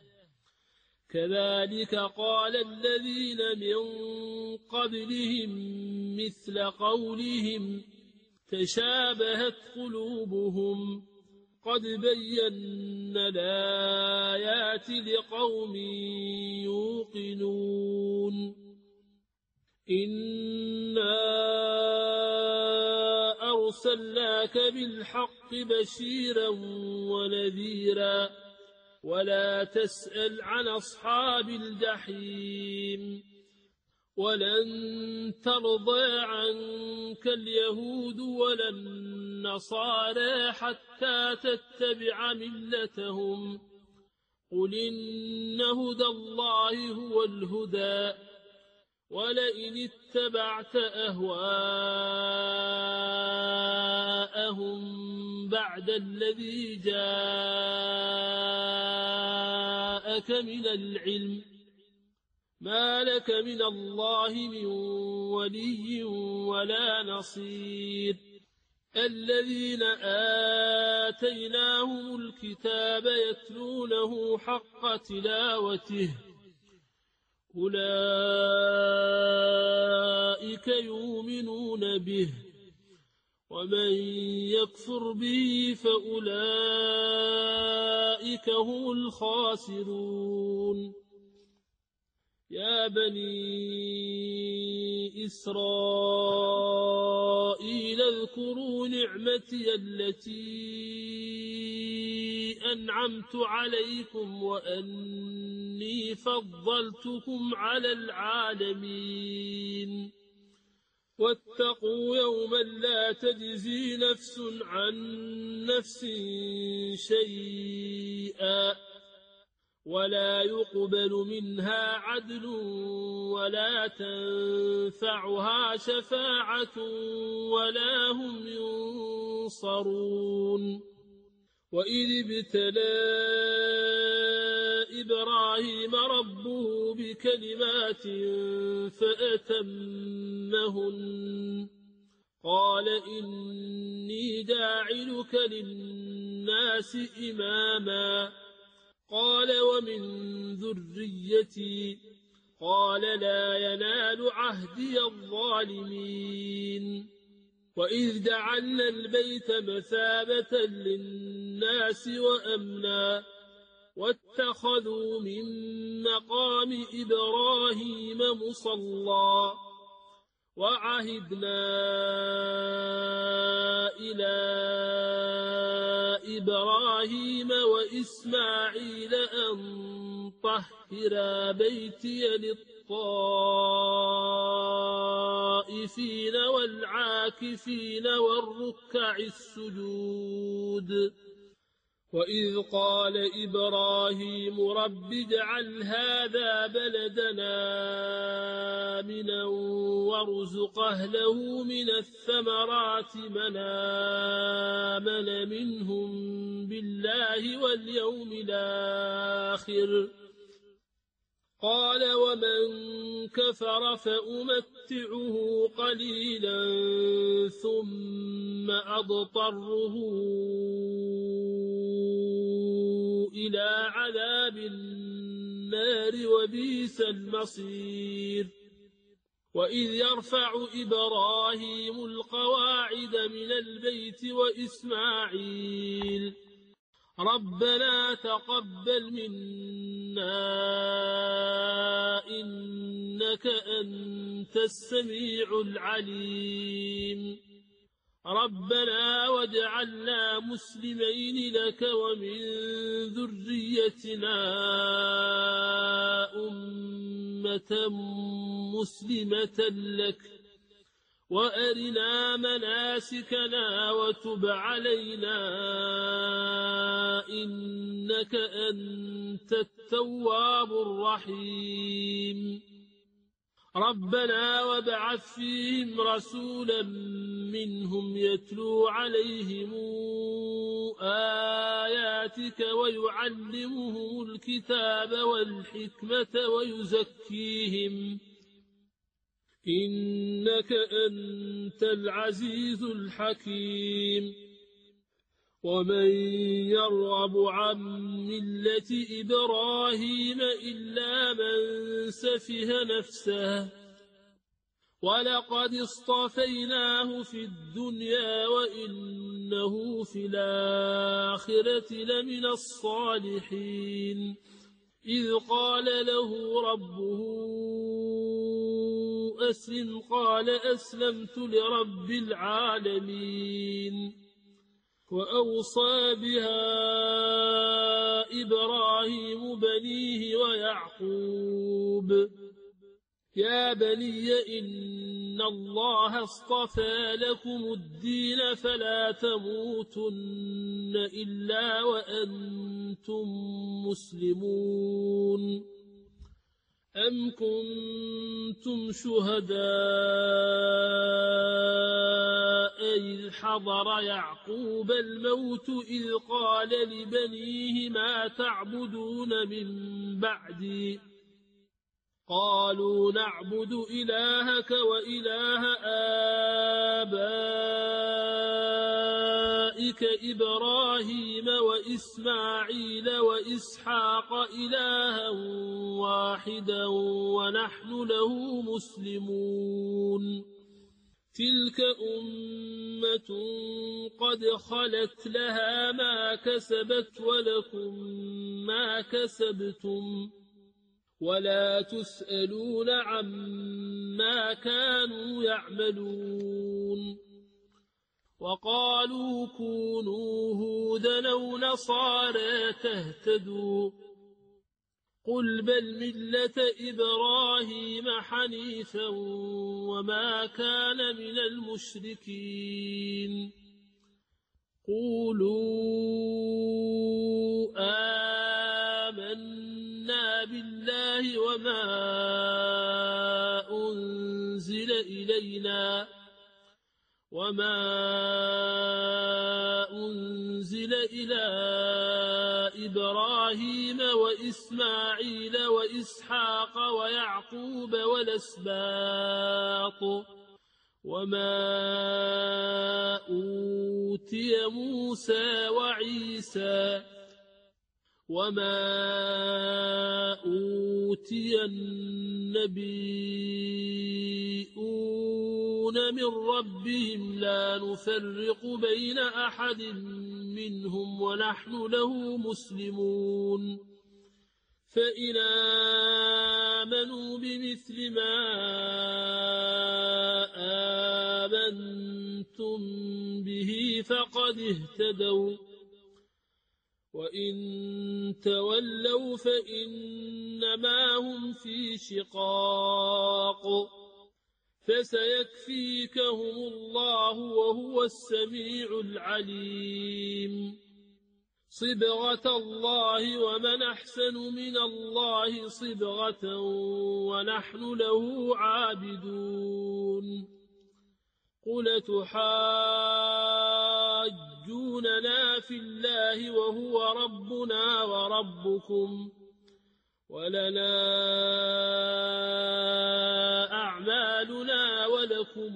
كذلك قال الذين من قبلهم مثل قولهم تشابهت قلوبهم قد بينا الآيات لقوم يوقنون إنا أرسلناك بالحق بشيرا ونذيرا ولا تسأل عن أصحاب الجحيم ولن ترضى عنك اليهود ولا النصارى حتى تتبع ملتهم قل إن هدى الله هو الهدى ولئن اتبعت أهواءهم بعد الذي جاءك من العلم ما لك من الله من ولي ولا نصير الذين آتيناهم الكتاب يتلونه حق تلاوته أولئك يؤمنون به ومن يكفر به فأولئك هم الخاسرون يا بني إسرائيل اذكروا نعمتي التي أنعمت عليكم وأني فضلتكم على العالمين واتقوا يوما لا تجزي نفس عن نفس شيئا ولا يقبل منها عدل ولا تنفعها شفاعة ولا هم ينصرون وإذ ابتلى إبراهيم ربه بكلمات فأتمهن قال إني جاعلك للناس إماما قال ومن ذريتي قال لا ينال عهدي الظالمين وإذ جعلنا البيت مثابة للناس وأمنا واتخذوا من مقام إبراهيم مصلى وعهدنا إلى إبراهيم وإسماعيل أن طهرا بيتي للطائفين والعاكفين والركع السجود وإذ قال إبراهيم رب اجعل هذا بلدنا آمنا وارزق أهله من الثمرات من آمن منهم بالله واليوم الآخر قال ومن كفر فأمتعه قليلا ثم أضطره إلى عذاب النار وبئس المصير وإذ يرفع إبراهيم القواعد من البيت وإسماعيل ربنا تقبل منا إنك أنت السميع العليم ربنا واجعلنا مسلمين لك ومن ذريتنا أمة مسلمة لك وأرنا مناسكنا وتب علينا إنك أنت التواب الرحيم ربنا وابعث فيهم رسولا منهم يتلو عليهم آياتك ويعلمهم الكتاب والحكمة ويزكيهم إنك أنت العزيز الحكيم ومن يرغب عن ملة إبراهيم إلا من سفه نفسه ولقد اصطفيناه في الدنيا وإنه في الآخرة لمن الصالحين إذ قال له ربه أسلم قال أسلمت لرب العالمين وأوصى بها إبراهيم بنيه ويعقوب يا بني إن الله اصطفى لكم الدين فلا تموتن إلا وأنتم مسلمون أم كنتم شهداء إذ حضر يعقوب الموت إذ قال لبنيه ما تعبدون من بعدي قالوا نعبد إلهك وإله آبائك إبراهيم وإسماعيل وإسحاق إلها واحدا ونحن له مسلمون تلك أمة قد خلت لها ما كسبت ولكم ما كسبتم ولا تسألون عما كانوا يعملون وقالوا كونوا هودا أو نصارى تهتدوا قل بل ملة إبراهيم حنيفا وما كان من المشركين قولوا آمنا بالله وما أنزل إلى إبراهيم وإسماعيل وإسحاق ويعقوب والأسباط وما أوتي موسى وعيسى وما أوتي النبيون من ربهم لا نفرق بين أحد منهم ونحن له مسلمون فإن آمنوا بمثل ما آمنتم به فقد اهتدوا وإن تولوا فإنما هم في شقاق فسيكفيكهم الله وهو السميع العليم صبغة الله ومن أحسن من الله صبغة ونحن له عابدون قل تحاجوننا في الله وهو ربنا وربكم ولنا أعمالنا ولكم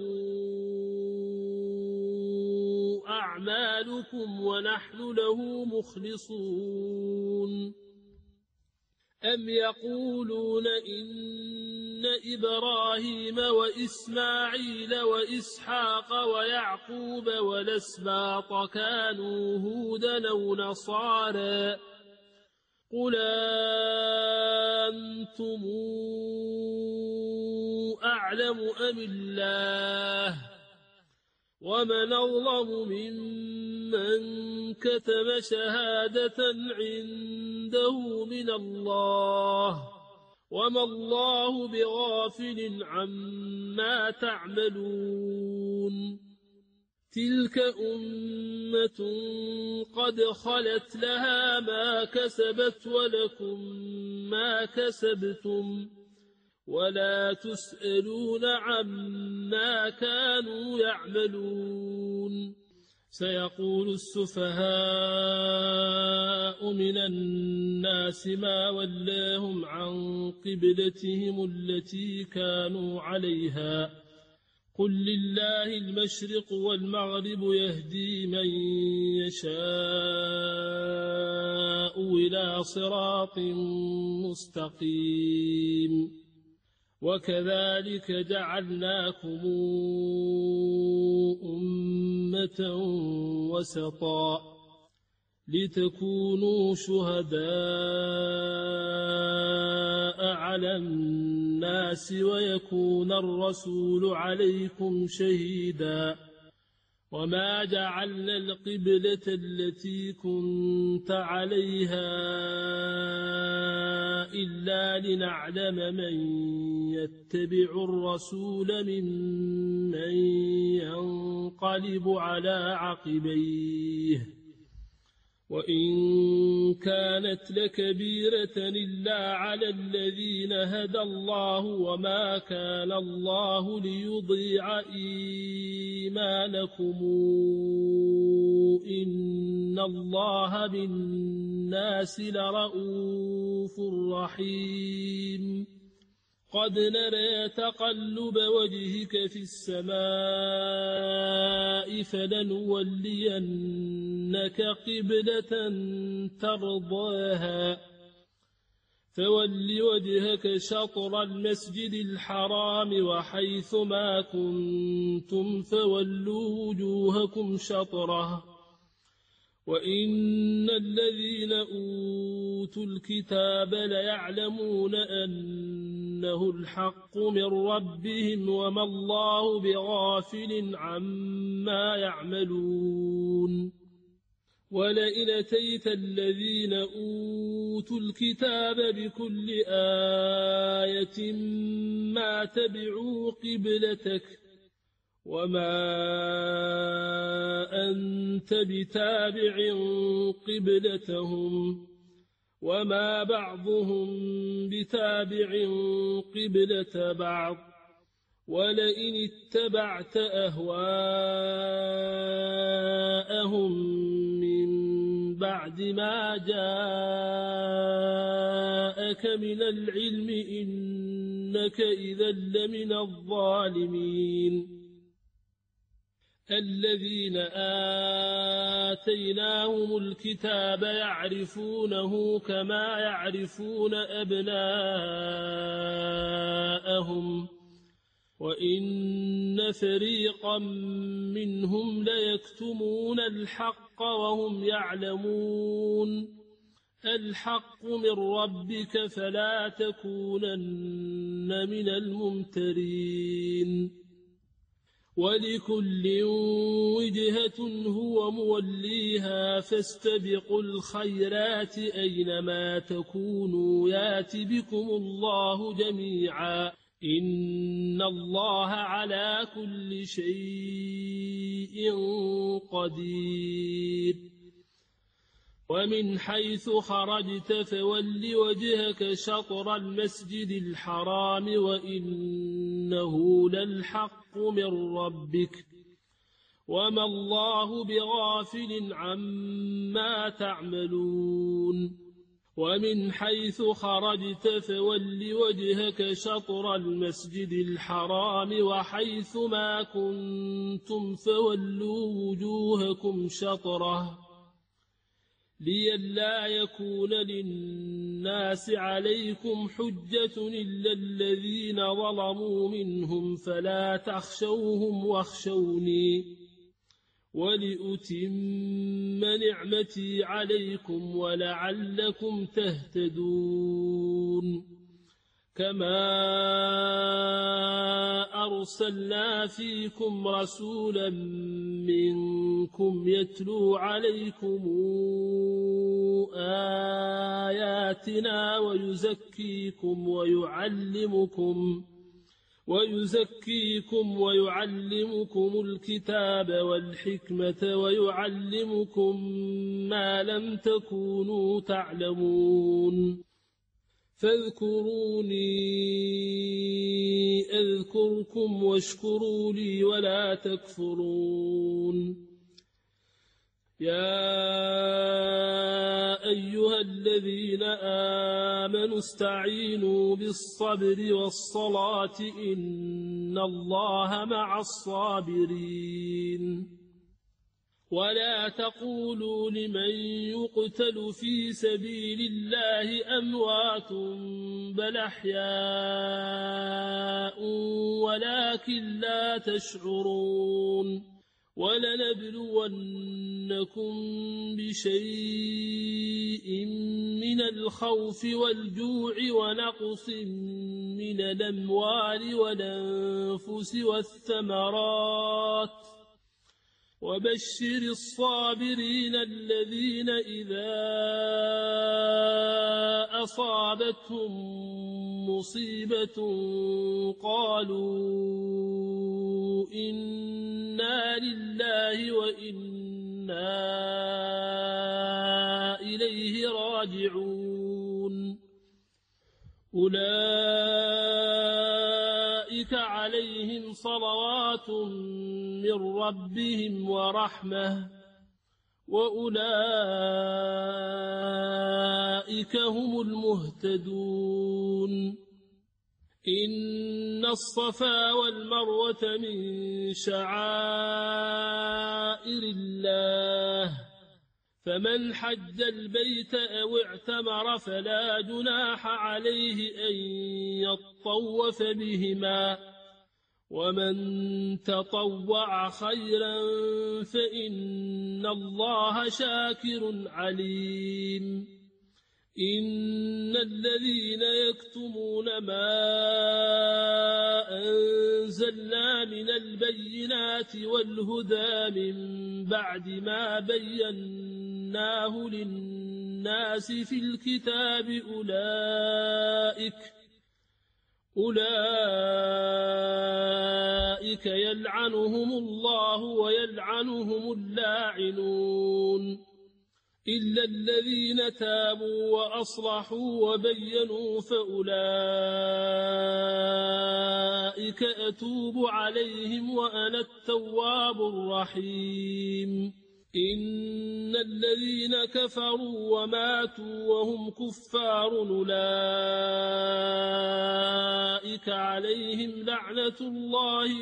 أعمالكم ونحن له مخلصون أم يقولون إن إبراهيم وإسماعيل وإسحاق ويعقوب والأسباط كانوا هودا أو نصارى قل أنتم أعلم أم الله ومن أظلم ممن كتم شهادة عنده من الله وما الله بغافل عما تعملون تلك أمة قد خلت لها ما كسبت ولكم ما كسبتم ولا تسألون عما كانوا يعملون سيقول السفهاء من الناس ما ولاهم عن قبلتهم التي كانوا عليها قل لله المشرق والمغرب يهدي من يشاء إلى صراط مستقيم وكذلك جعلناكم أمة وسطا لتكونوا شهداء على الناس ويكون الرسول عليكم شهيدا وما جعلنا القبلة التي كنت عليها إلا لنعلم من يتبع الرسول ممن ينقلب على عقبيه وإن كانت لكبيرة إلا على الذين هدى الله وما كان الله ليضيع إيمانكم إن الله بالناس لرءوف رحيم قد نرى تقلب وجهك في السماء فلنولينك قبلة ترضاها فول وجهك شطر المسجد الحرام وحيث ما كنتم فولوا وجوهكم شطره وإن الذين أوتوا الكتاب ليعلمون أنه الحق من ربهم وما الله بغافل عما يعملون ولئن أتيت الذين أوتوا الكتاب بكل آية ما تبعوا قبلتك وما أنت بتابع قبلتهم وما بعضهم بتابع قبلة بعض ولئن اتبعت أهواءهم من بعد ما جاءك من العلم إنك إذا لمن الظالمين الذين آتيناهم الكتاب يعرفونه كما يعرفون أبناءهم وإن فريقا منهم ليكتمون الحق وهم يعلمون الحق من ربك فلا تكونن من الممترين ولكل وجهة هو موليها فاستبقوا الخيرات أينما تكونوا يات بكم الله جميعا إن الله على كل شيء قدير ومن حيث خرجت فول وجهك شطر المسجد الحرام وإنه للحق من ربك وما الله بغافل عما تعملون ومن حيث خرجت فول وجهك شطر المسجد الحرام وحيث ما كنتم فولوا وجوهكم شطره لئلا يكون للناس عليكم حجة إلا الذين ظلموا منهم فلا تخشوهم واخشوني ولأتم نعمتي عليكم ولعلكم تهتدون كما أرسلنا فيكم رسولا منكم يتلو عليكم آياتنا ويزكيكم ويعلمكم الكتاب والحكمة ويعلمكم ما لم تكونوا تعلمون فاذكروني أذكركم واشكروا لي ولا تكفرون يا أيها الذين آمنوا استعينوا بالصبر والصلاة إن الله مع الصابرين ولا تقولوا لمن يقتل في سبيل الله أموات بل أحياء ولكن لا تشعرون ولنبلونكم بشيء من الخوف والجوع ونقص من الأموال والأنفس والثمرات وبشر الصابرين الذين إذا أصابتهم مصيبة قالوا إنا لله وإنا إليه راجعون أولئك عليهم صلوات من ربهم ورحمة وأولئك هم المهتدون إن الصفا والمروة من شعائر الله فمن حج البيت أو اعتمر فلا جناح عليه أن يطوف بهما ومن تطوع خيرا فإن الله شاكر عليم إن الذين يكتمون ما أنزلنا من البينات والهدى من بعد ما بيناه للناس في الكتاب أولئك يلعنهم الله ويلعنهم اللاعنون إلا الذين تابوا وأصلحوا وبينوا فأولئك أتوب عليهم وأنا التواب الرحيم إن الذين كفروا وماتوا وهم كفار أولئك عليهم لعنة الله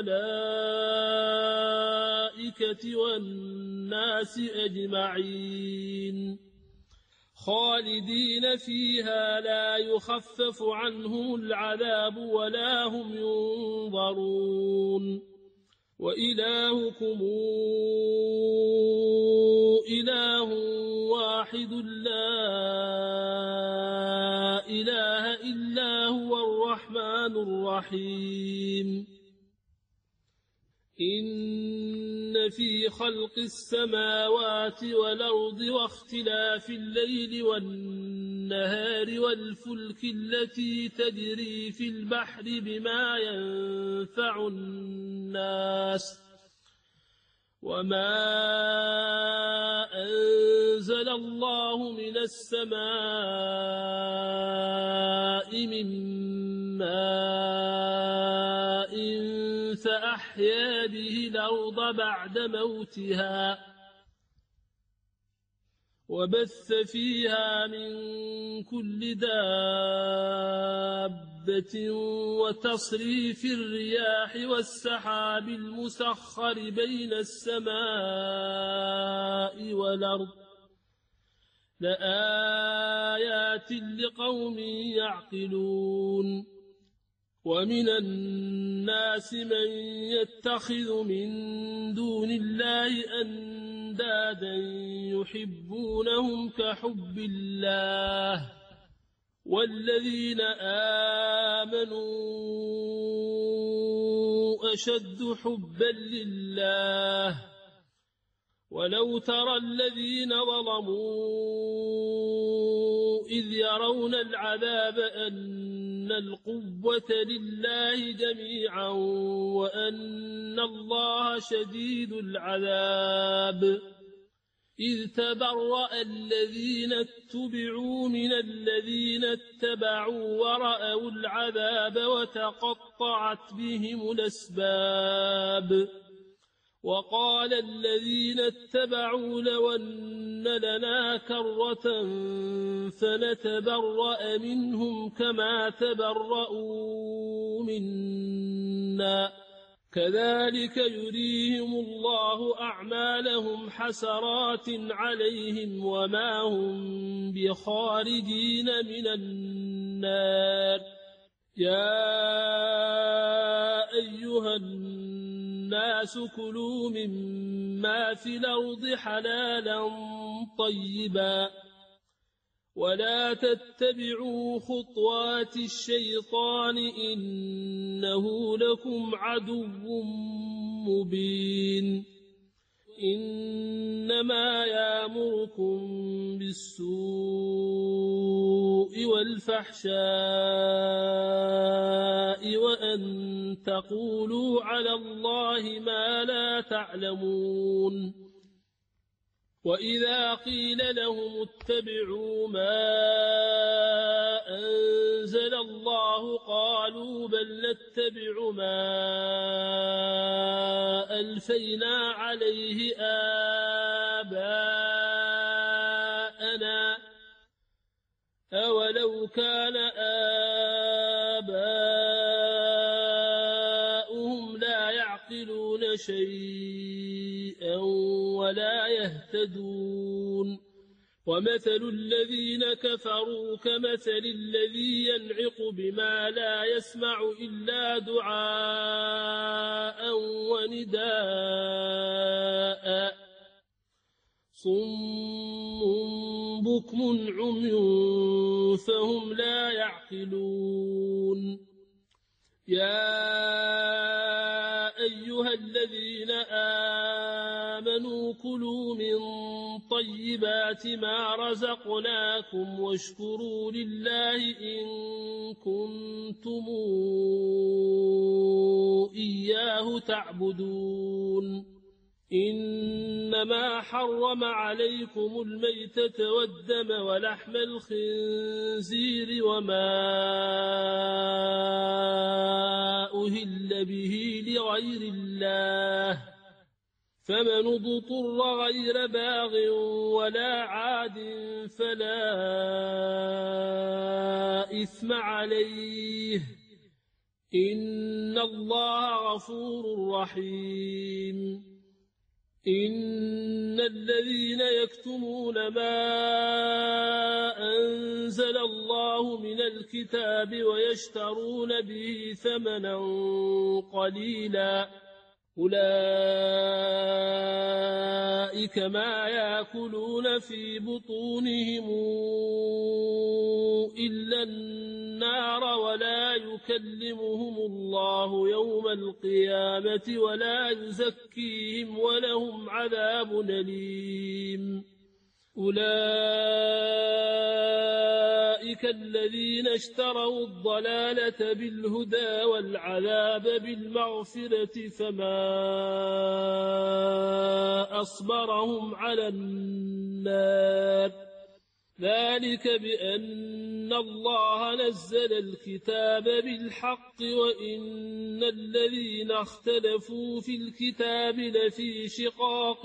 والملائكة والناس أجمعين خالدين فيها لا يخفف عنهم العذاب ولا هم ينظرون وإلهكم إله واحد لا إله إلا هو الرحمن الرحيم إن في خلق السماوات والأرض واختلاف الليل والنهار والفلك التي تجري في البحر بما ينفع الناس وما أنزل الله من السماء من ماء فأحيا به الأرض بعد موتها وبث فيها من كل دابة وتصريف الرياح والسحاب المسخر بين السماء والأرض لآيات لقوم يعقلون ومن الناس من يتخذ من دون الله أندادا يحبونهم كحب الله والذين آمنوا أشد حبا لله ولو ترى الذين ظلموا إذ يرون العذاب أن القوة لله جميعا وأن الله شديد العذاب إذ تبرأ الذين اتبعوا من الذين اتبعوا ورأوا العذاب وتقطعت بهم الأسباب وقال الذين اتبعوا لو أن لنا كرة فنتبرأ منهم كما تبرؤوا منا كذلك يريهم الله أعمالهم حسرات عليهم وما هم بخارجين من النار يا أيها الناس كلوا مما في الأرض حلالا طيبا ولا تتبعوا خطوات الشيطان إنه لكم عدو مبين إنما يأمركم بالسوء والفحشاء وأن تقولوا على الله ما لا تعلمون وإذا قيل لهم اتبعوا ما أنزل الله قالوا بل نتبع ما ألفينا عليه آباءنا أولو كان آباؤهم لا يعقلون شيئا ولا يهتدون ومثل الذين كفروا كمثل الذي ينعق بما لا يسمع إلا دعاء ونداء صم بكم عمي فهم لا يعقلون يا أيها الذين آمنوا كلوا من طيبات ما رزقناكم واشكروا لله إن كنتم إياه تعبدون إنما حرم عليكم الميتة والدم ولحم الخنزير وما أهل به لغير الله فمن اضطر غير باغ ولا عاد فلا إثم عليه إن الله غفور رحيم إن الذين يكتمون ما أنزل الله من الكتاب ويشترون به ثمنا قليلا أولئك ما يأكلون في بطونهم إلا النار ولا يكلمهم الله يوم القيامة ولا يزكيهم ولهم عذاب أليم أولئك الذين اشتروا الضلالة بالهدى والعذاب بالمغفرة فما أصبرهم على النار ذلك بأن الله نزل الكتاب بالحق وإن الذين اختلفوا في الكتاب لفي شقاق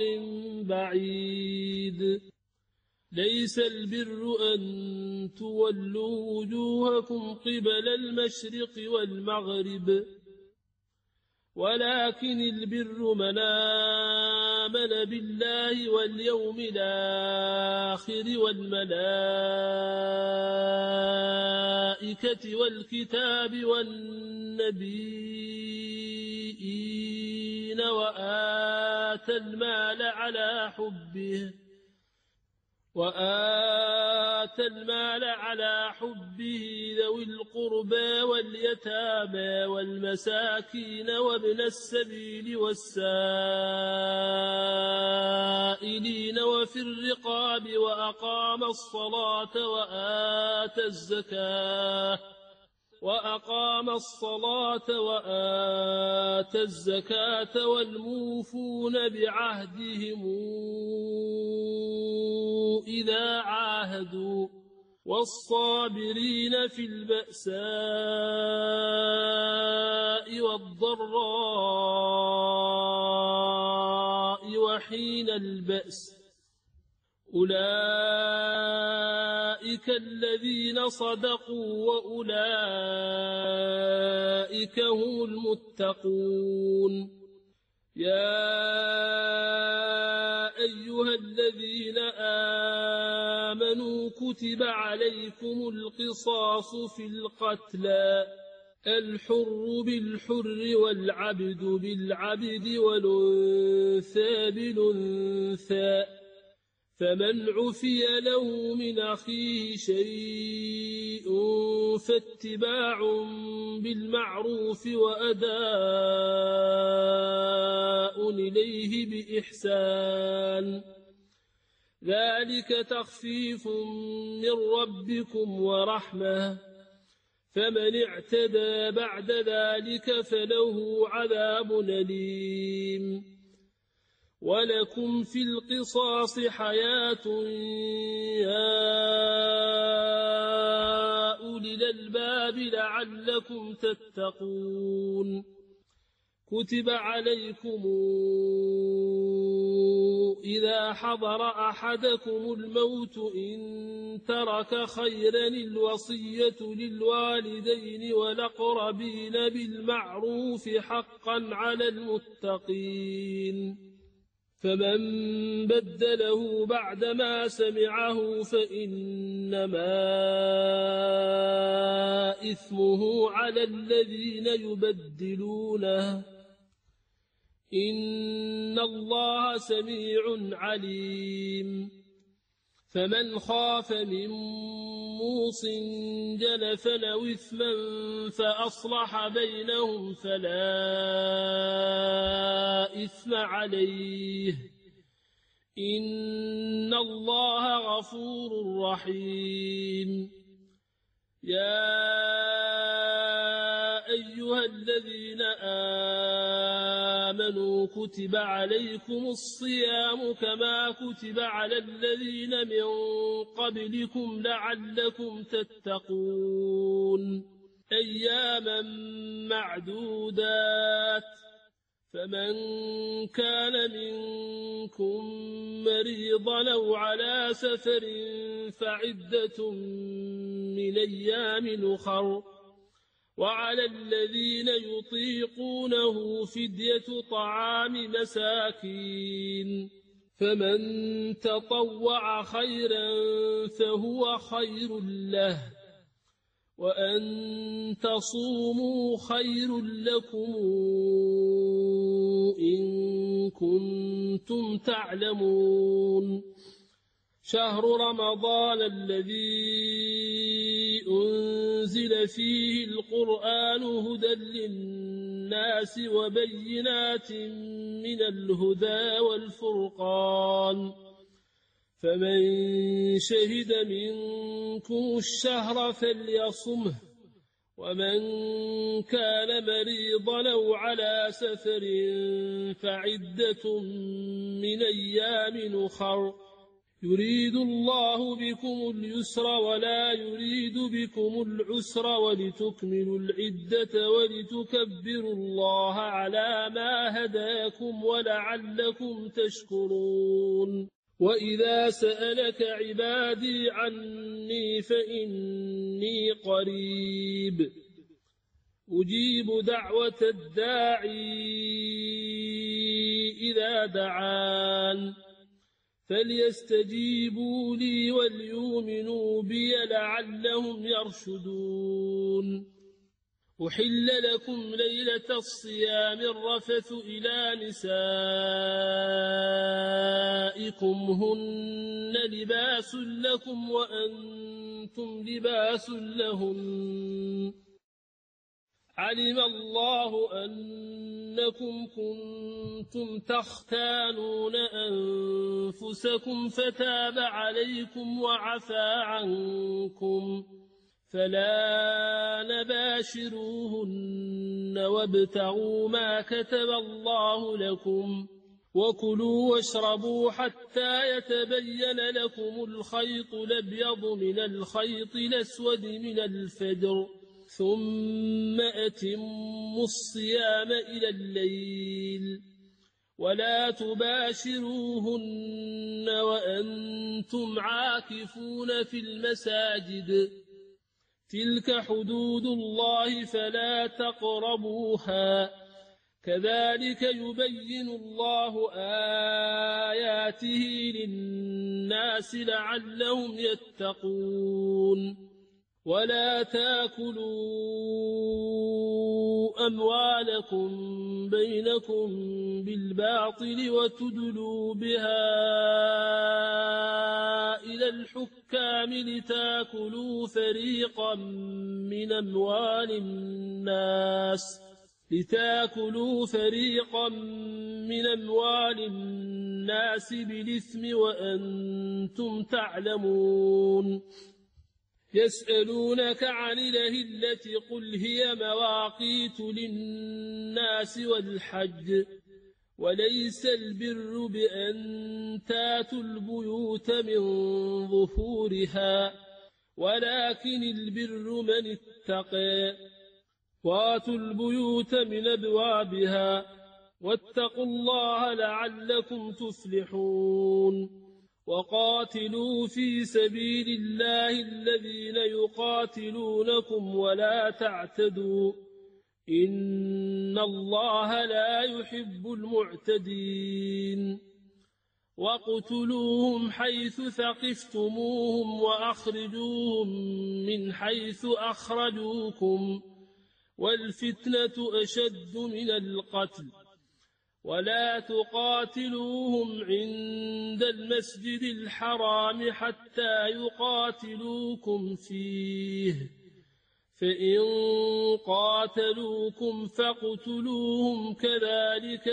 بعيد ليس البر أن تولوا وجوهكم قبل المشرق والمغرب ولكن البر من آمن آمن بالله واليوم الآخر والملائكة والكتاب والنبيين وآتى المال على حبه ذوي القربى واليتامى والمساكين وابن السبيل والسائلين وفي الرقاب وأقام الصلاة وآتى الزكاة والموفون بعهدهم إذا عاهدوا والصابرين في البأساء والضراء وحين البأس أولئك الذين صدقوا وأولئك هم المتقون يا أيها الذين آمنوا كتب عليكم القصاص في القتلى الحر بالحر والعبد بالعبد والأنثى بالأنثى فمن عفي له من أخيه شيء فاتباع بالمعروف وأداء إليه بإحسان ذلك تخفيف من ربكم ورحمة فمن اعتدى بعد ذلك فله عذاب أليم ولكم في القصاص حياة يا أولي الألباب لعلكم تتقون كتب عليكم إذا حضر أحدكم الموت إن ترك خيرا الوصية للوالدين والأقربين بالمعروف حقا على المتقين فمن بدله بعدما سمعه فإنما إثمه على الذين يبدلونه إن الله سميع عليم فمن خاف من موص جنفا أو إثما فأصلح بينهم فلا إثم عليه إن الله غفور رحيم يا أيها الذين آمنوا كتب عليكم الصيام كما كتب على الذين من قبلكم لعلكم تتقون أياما معدودات فمن كان منكم مريضا أو على سفر فعدة من أيام أخر وعلى الذين يطيقونه فدية طعام مساكين فمن تطوع خيرا فهو خير له وأن تصوموا خير لكم إن كنتم تعلمون شهر رمضان الذي أنزل فيه القرآن هدى للناس وبينات من الهدى والفرقان فمن شهد منكم الشهر فليصمه ومن كان مريضا أو على سفر فعدة من أيام أخر يريد الله بكم اليسر ولا يريد بكم العسر ولتكملوا العدة ولتكبروا الله على ما هداكم ولعلكم تشكرون وإذا سألك عبادي عني فإني قريب أجيب دعوة الداعي إذا دعان فليستجيبوا لي وليؤمنوا بي لعلهم يرشدون أحل لكم ليلة الصيام الرفث إلى نسائكم هن لباس لكم وأنتم لباس لهن علم الله أنكم كنتم تختانون أنفسكم فتاب عليكم وعفى عنكم فلا نباشروهن وابتغوا ما كتب الله لكم وكلوا واشربوا حتى يتبين لكم الخيط الأبيض من الخيط الأسود من الفجر ثم أتموا الصيام إلى الليل ولا تباشروهن وأنتم عاكفون في المساجد تلك حدود الله فلا تقربوها كذلك يبين الله آياته للناس لعلهم يتقون ولا تاكلوا أموالكم بينكم بالباطل وتدلوا بها إلى الحكام لتاكلوا فريقا من أموال الناس بالإثم وأنتم تعلمون يسألونك عن الأهلة قل هي مواقيت للناس والحج وليس البر بأن تاتوا البيوت من ظهورها ولكن البر من اتقى واتوا البيوت من أبوابها واتقوا الله لعلكم تفلحون وقاتلوا في سبيل الله الذين يقاتلونكم ولا تعتدوا إن الله لا يحب المعتدين واقتلوهم حيث ثقفتموهم وأخرجوهم من حيث أخرجوكم والفتنة أشد من القتل ولا تقاتلوهم عند المسجد الحرام حتى يقاتلوكم فيه فإن قاتلوكم فاقتلوهم كذلك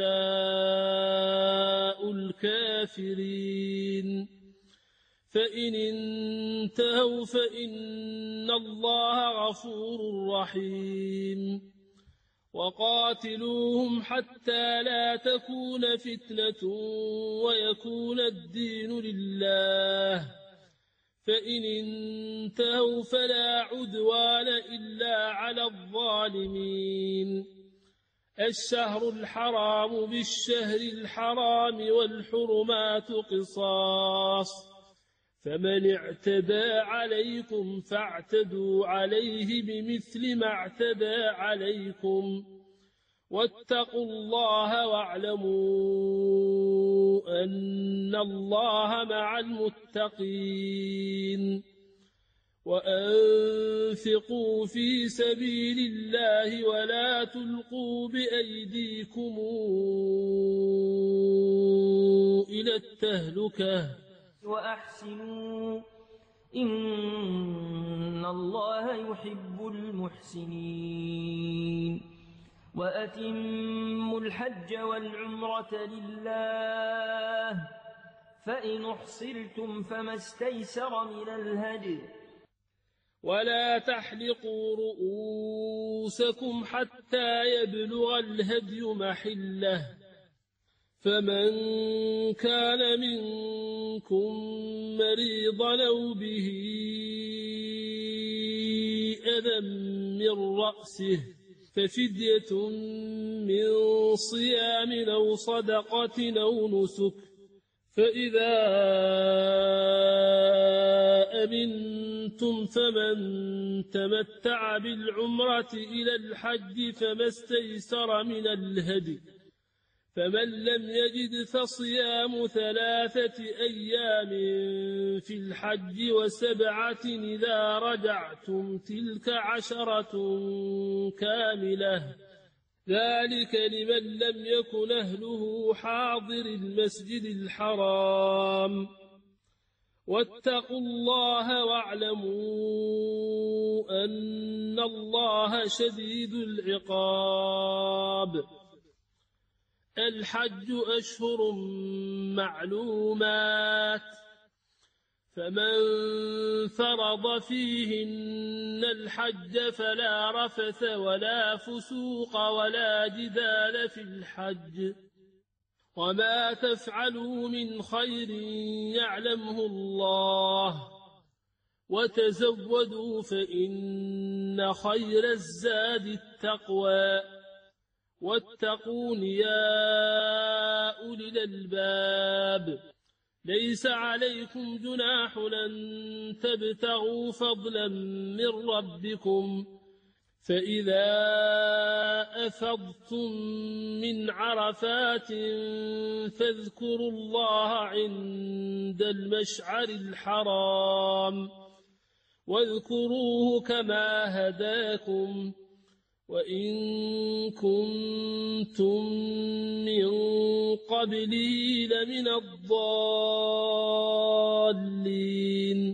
جزاء الكافرين فإن انتهوا فإن الله غفور رحيم وقاتلوهم حتى لا تكون فتنة ويكون الدين لله فإن انتهوا فلا عدوان إلا على الظالمين الشهر الحرام بالشهر الحرام والحرمات قصاص فمن اعتدى عليكم فاعتدوا عليه بمثل ما اعتدى عليكم واتقوا الله واعلموا أن الله مع المتقين وأنفقوا في سبيل الله ولا تلقوا بأيديكم إلى التهلكة وأحسنوا إن الله يحب المحسنين وأتموا الحج والعمرة لله فإن أحصرتم فما استيسر من الهدي ولا تحلقوا رؤوسكم حتى يبلغ الهدي محله فمن كان منكم مريضا أو به أذى من رأسه ففدية من صيام أو صدقة أو نسك فإذا أمنتم أحسنتم فمن تمتع بالعمرة إلى الحج فما استيسر من الهدي فمن لم يجد فصيام 3 أيام في الحج و7 إذا رجعتم تلك 10 كاملة ذلك لمن لم يكن أهله حاضر المسجد الحرام واتقوا الله واعلموا أن الله شديد العقاب الحج أشهر معلومات فمن فرض فيهن الحج فلا رفث ولا فسوق ولا جدال في الحج وما تفعلوا من خير يعلمه الله وتزودوا فإن خير الزاد التقوى واتقون يا أولي الألباب ليس عليكم جناح أن تبتغوا فضلا من ربكم فإذا أفضتم من عرفات فاذكروا الله عند المشعر الحرام واذكروه كما هداكم وإن كنتم من قبله لمن الضالين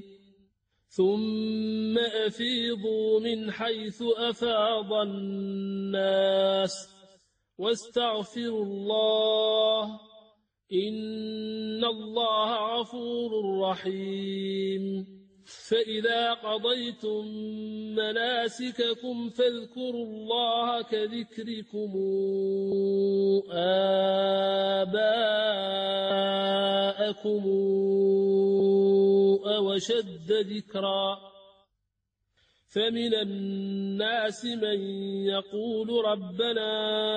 ثم أفيضوا من حيث أفاض الناس واستغفروا الله إن الله غفور رحيم فإذا قضيتم مناسككم فاذكروا الله كذكركم آباءكم أو أشد ذكرا فمن الناس من يقول ربنا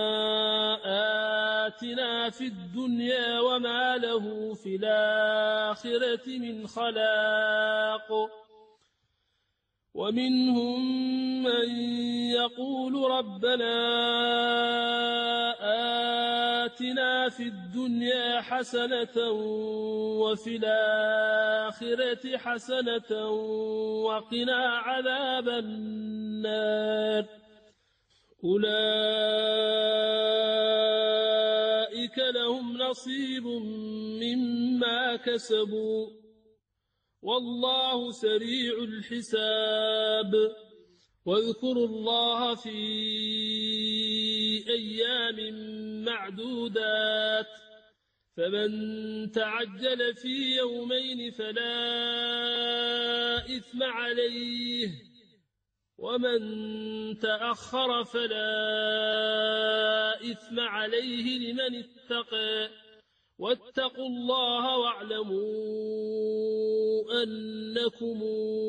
آتنا في الدنيا وما له في الآخرة من خلاق ومنهم من يقول ربنا آتنا في الدنيا حسنة وفي الآخرة حسنة وقنا عذاب النار أولئك لهم نصيب مما كسبوا والله سريع الحساب واذكروا الله في أيام معدودات فمن تعجل في يومين فلا إثم عليه ومن تأخر فلا إثم عليه لمن اتقى واتقوا الله واعلموا أنكم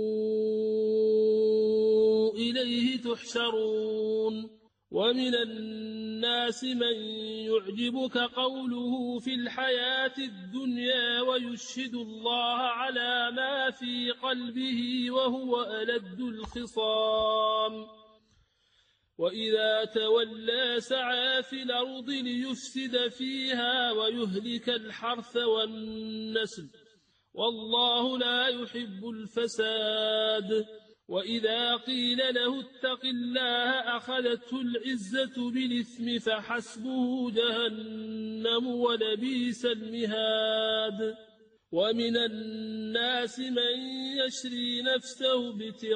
إليه تحشرون ومن الناس من يعجبك قوله في الحياة الدنيا ويشهد الله على ما في قلبه وهو ألد الخصام وإذا تولى سعى في الأرض ليفسد فيها ويهلك الحرث والنسل والله لا يحب الفساد وإذا قيل له اتق الله أخذته العزة بالإثم فحسبه جهنم ولبئس المهاد ومن الناس من يشري نفسه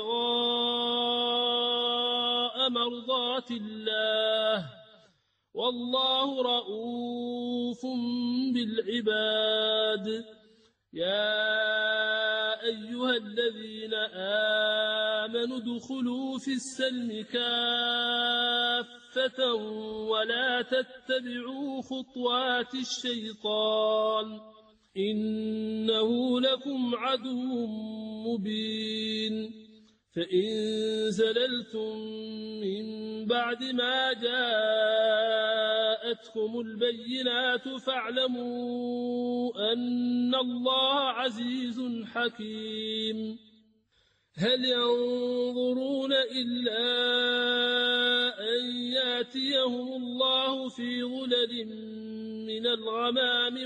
ابتغاء مرضات الله والله رؤوف بالعباد يا أيها الذين آمنوا ادخلوا في السلم كافة ولا تتبعوا خطوات الشيطان إنه لكم عدو مبين فإن زللتم من بعد ما جاءتكم البينات فاعلموا أن الله عزيز حكيم هل ينظرون إلا أن يأتيهم الله في ظلل من الغمام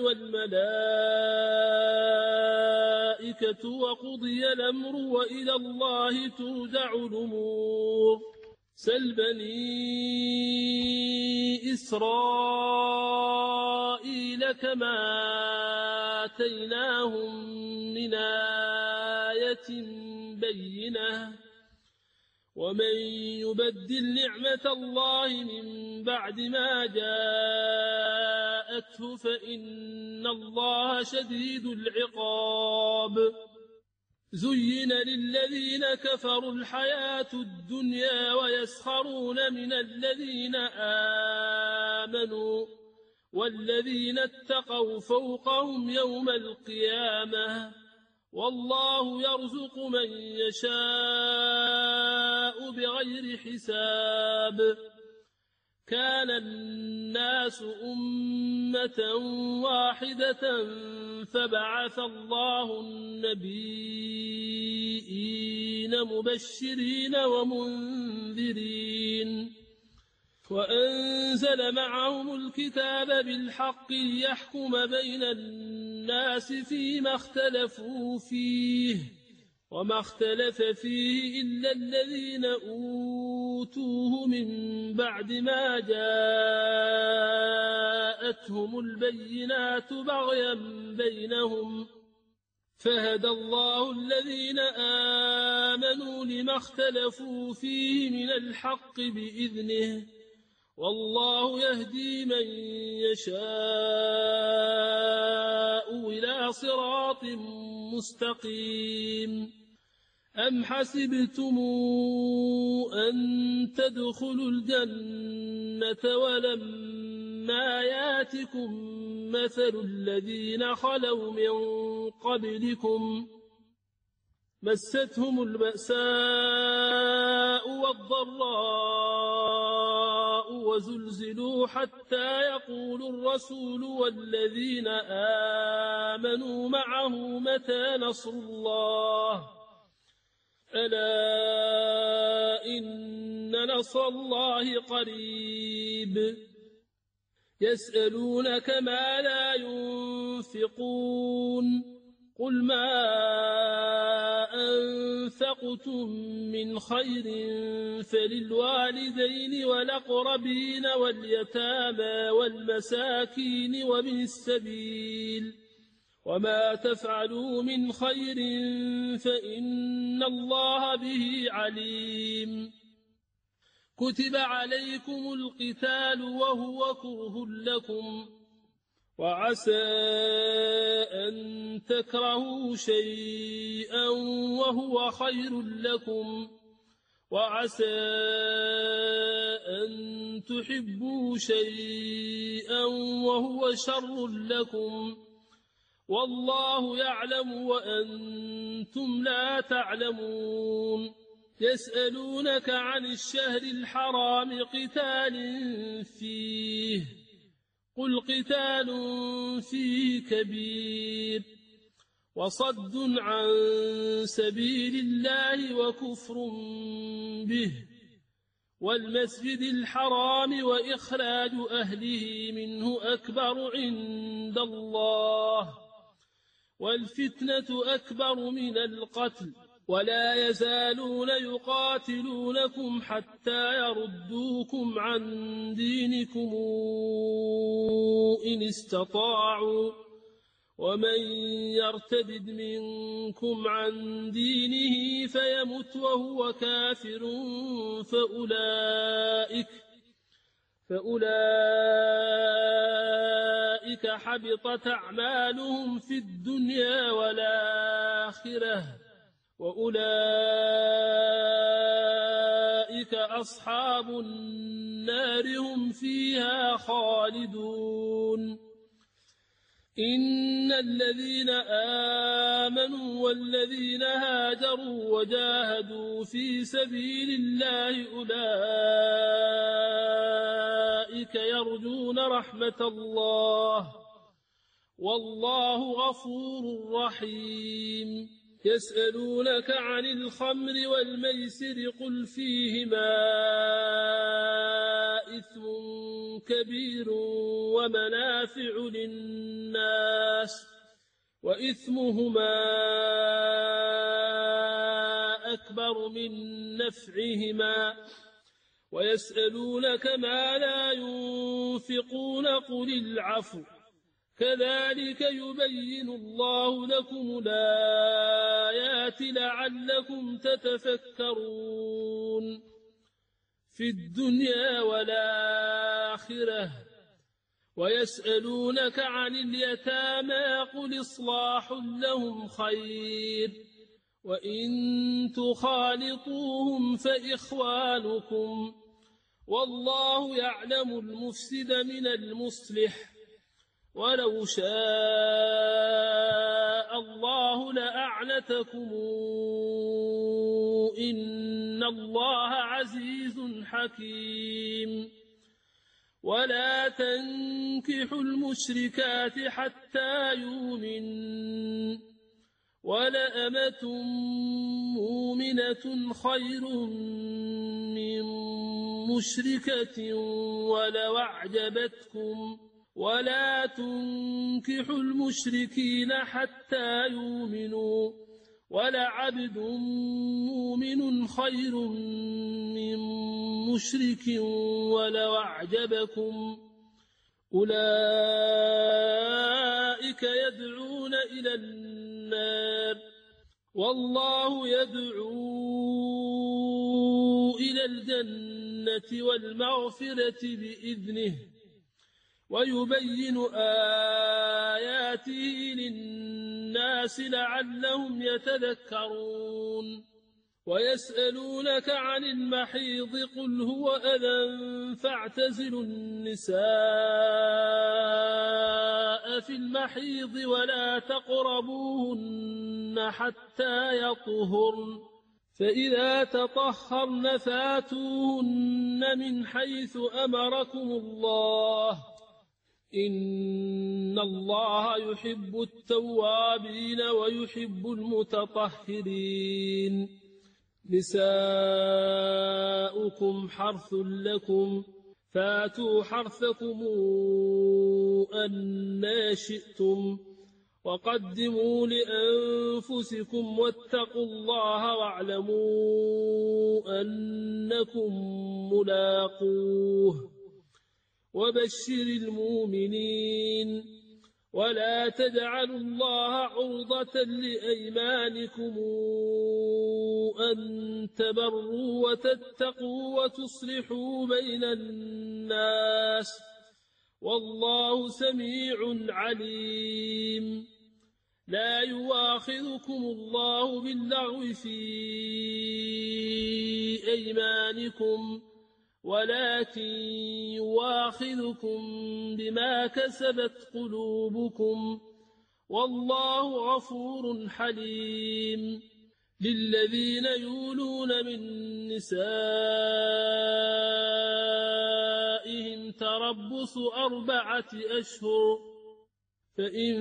والملائكة وقضي الأمر وإلى الله ترجع الأمور سل بني إسرائيل كما آتيناهم من آية بينة ومن يبدل نعمة الله من بعد ما جاءته فإن الله شديد العقاب زين للذين كفروا الحياة الدنيا ويسخرون من الذين آمنوا والذين اتقوا فوقهم يوم القيامة والله يرزق من يشاء بغير حساب كان الناس أمة واحدة فبعث الله النبيين مبشرين ومنذرين وأنزل معهم الكتاب بالحق ليحكم بين الناس فيما اختلفوا فيه وما اختلف فيه إلا الذين أوتوه من بعد ما جاءتهم البينات بغيا بينهم فهدى الله الذين آمنوا لما اختلفوا فيه من الحق بإذنه والله يهدي من يشاء إلى صراط مستقيم أم حسبتم أن تدخلوا الجنة ولما ياتكم مثل الذين خلوا من قبلكم مستهم البأساء والضراء وزلزلوا حتى يقول الرسول والذين آمنوا معه متى نصر الله ألا إن نصر الله قريب يسألونك ما لا ينفقون قل ما أنفقتم من خير فللوالدين والأقربين واليتامى والمساكين وابن السبيل وما تفعلوا من خير فإن الله به عليم كتب عليكم القتال وهو كره لكم وعسى أن تكرهوا شيئا وهو خير لكم وعسى أن تحبوا شيئا وهو شر لكم والله يعلم وأنتم لا تعلمون يسألونك عن الشهر الحرام قتال فيه قل قتال فيه كبير وصد عن سبيل الله وكفر به والمسجد الحرام وإخراج أهله منه أكبر عند الله والفتنة أكبر من القتل ولا يزالون يقاتلونكم حتى يردوكم عن دينكم إن استطاعوا ومن يرتد منكم عن دينه فيمت وهو كافر فأولئك حبطت أعمالهم في الدنيا والآخرة وأولئك أصحاب النار هم فيها خالدون إن الذين آمنوا والذين هاجروا وجاهدوا في سبيل الله أولئك يرجون رحمة الله والله غفور رحيم يسألونك عن الخمر والميسر قل فيهما إثم كبير ومنافع للناس وإثمهما أكبر من نفعهما ويسألونك ما لا ينفقون قل العفو كذلك يبين الله لكم الآيات لعلكم تتفكرون في الدنيا والآخرة ويسألونك عن اليتامى قل إصلاح لهم خير وإن تخالطوهم فإخوانكم والله يعلم المفسد من المصلح ولو شاء الله لأعنتكم إن الله عزيز حكيم ولا تنكحوا المشركات حتى يؤمنوا ولأمة مؤمنة خير من مشركة ولو أعجبتكم ولا تنكحوا المشركين حتى يؤمنوا ولعبد مؤمن خير من مشرك ولو أعجبكم أولئك يدعون إلى النار والله يدعو إلى الجنة والمغفرة بإذنه ويبين آياته للناس لعلهم يتذكرون ويسألونك عن المحيض قل هو أذى فاعتزلوا النساء في المحيض ولا تقربوهن حتى يطهرن فإذا تطهرن فاتوهن من حيث أمركم الله إن الله يحب التوابين ويحب المتطهرين نساؤكم حرث لكم فاتوا حرثكم أنى شئتم وقدموا لأنفسكم واتقوا الله واعلموا أنكم ملاقوه وبشر المؤمنين ولا تجعلوا الله عرضة لأيمانكم أن تبروا وتتقوا وتصلحوا بين الناس والله سميع عليم لا يواخذكم الله باللغو في أيمانكم ولكن يواخذكم بما كسبت قلوبكم والله غفور حليم للذين يولون من نسائهم تربص 4 أشهر فإن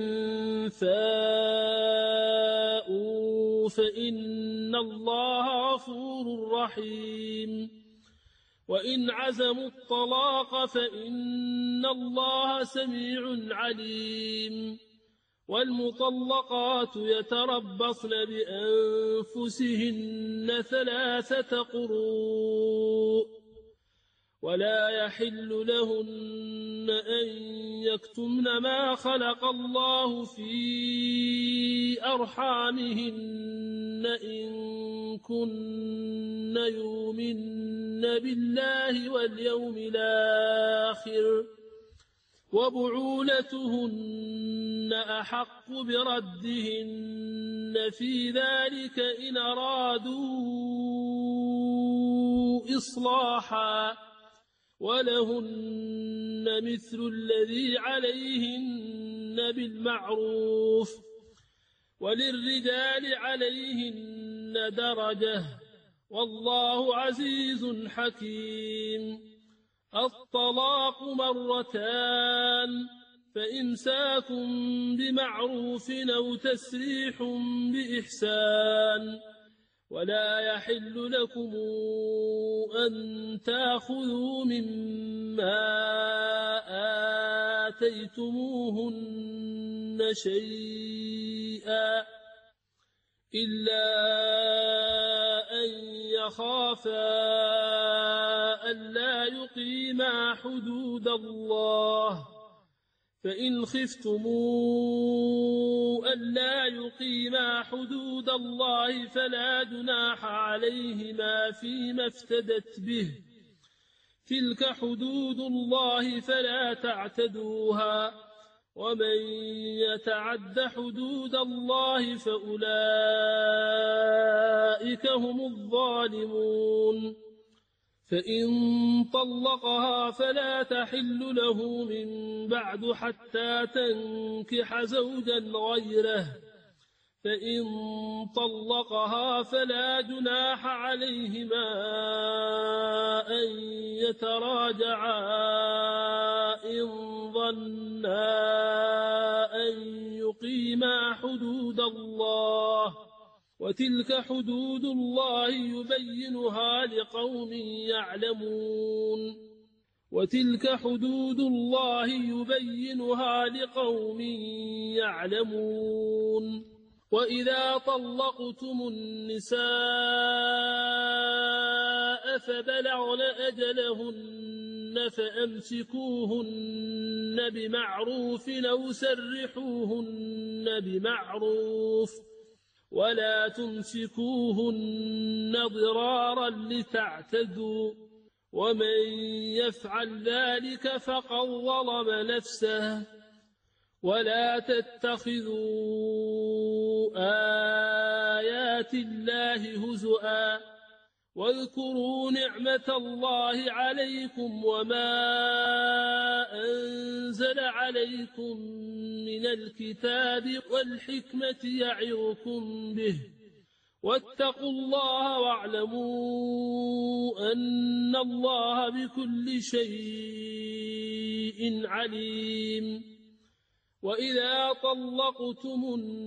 فاءوا فإن الله غفور رحيم وإن عزموا الطلاق فإن الله سميع عليم والمطلقات يتربصن بأنفسهن 3 قروء ولا يحل لهن أن يكتمن ما خلق الله في أرحامهن إن كن يؤمن بالله واليوم الآخر وبعولتهن أحق بردهن في ذلك إن أرادوا إصلاحا ولهن مثل الذي عليهن بالمعروف وللرجال عليهن درجة والله عزيز حكيم الطلاق 2 فإمساك بمعروف أو تسريح بإحسان. ولا يحل لكم أن تأخذوا مما آتيتموهن شيئا إلا أن يخافا ألا يقيما حدود الله، فإن خفتموا ألا يقيما حدود الله فلا جناح عليهما فيما افتدت به. تلك حدود الله فلا تعتدوها، ومن يتعد حدود الله فأولئك هم الظالمون. فإن طلقها فلا تحل له من بعد حتى تنكح زوجا غيره، فإن طلقها فلا جناح عليهما أن يتراجعا إن ظنا أن يقيما حدود الله، وتلك حدود الله يبينها لقوم يعلمون. وتلك حدود الله يبينها لقوم يعلمون. وإذا طلقتم النساء فبلغن أجلهن فأمسكوهن بمعروف أو سرحوهن بمعروف، ولا تمسكوهن ضرارا لتعتدوا، ومن يفعل ذلك فقد ظلم نفسه. ولا تتخذوا آيات الله هزؤا، واذكروا نعمة الله عليكم وما أنزل عليكم من الكتاب والحكمة يعظكم به، واتقوا الله واعلموا أن الله بكل شيء عليم. وإذا طلقتم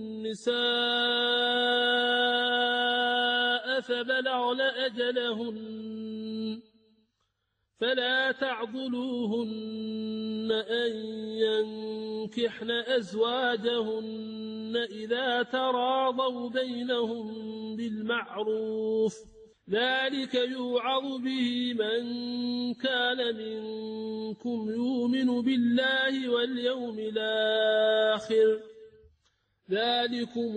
النساء فبلغن أجلهن فلا تعضلوهن أن ينكحن أزواجهن إذا تراضوا بينهم بالمعروف، ذلك يوعظ به من كان منكم يؤمن بالله واليوم الآخر، ذلكم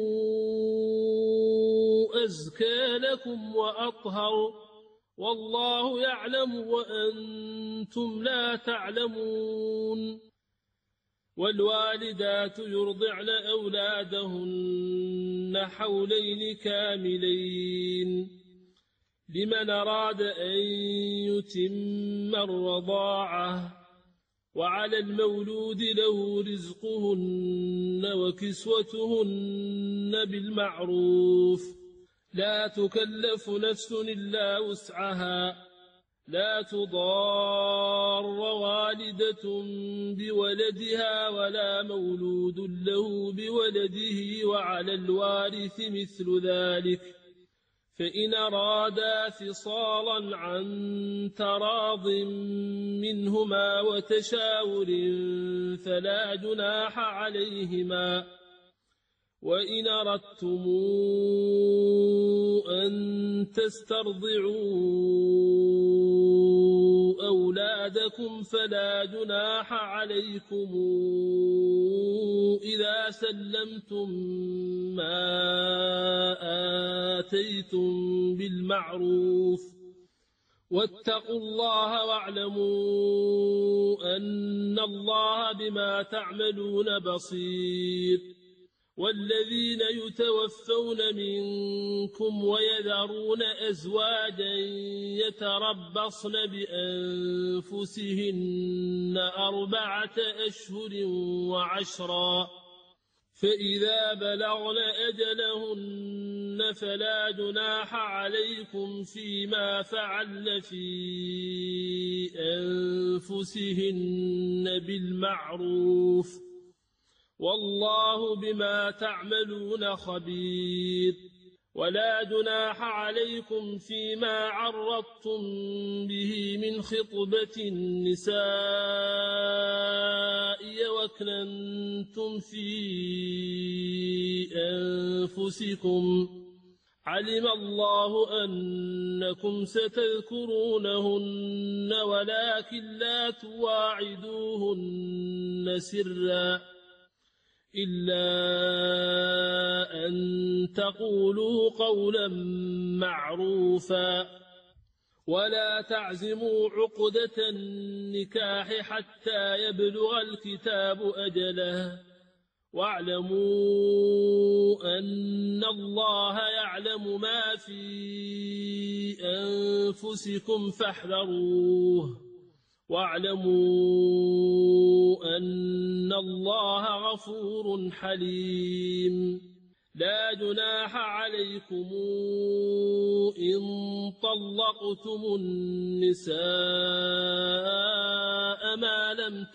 أزكى لكم وأطهر، والله يعلم وأنتم لا تعلمون. والوالدات يرضعن أولادهن حولين كاملين لمن أراد أن يتم الرضاعة، وعلى المولود له رزقهن وكسوتهن بالمعروف، لا تكلف نفس إلا وسعها، لا تضار والدة بولدها ولا مولود له بولده، وعلى الوارث مثل ذلك، فإن أرادا فصالا عن تراض منهما وتشاور فلا جناح عليهما. وإن أردتم أن تسترضعوا أولادكم فلا جناح عليكم إذا سلمتم ما آتيتم بالمعروف، واتقوا الله واعلموا أن الله بما تعملون بصير. والذين يتوفون منكم ويذرون أزواجا يتربصن بأنفسهن 4 أشهر وعشرا، فإذا بلغن أجلهن فلا جناح عليكم فيما فعلن في أنفسهن بالمعروف والله بما تعملون خبير ولا جناح عليكم فيما عرضتم به من خطبة النساء وأكننتم في أنفسكم علم الله أنكم ستذكرونهن ولكن لا تواعدوهن سرا إلا أن تقولوا قولا معروفا ولا تعزموا عقدة النكاح حتى يبلغ الكتاب أجله واعلموا أن الله يعلم ما في أنفسكم فاحذروه واعلموا أن الله غفور حليم لا جناح عليكم إن طلقتم النساء ما لم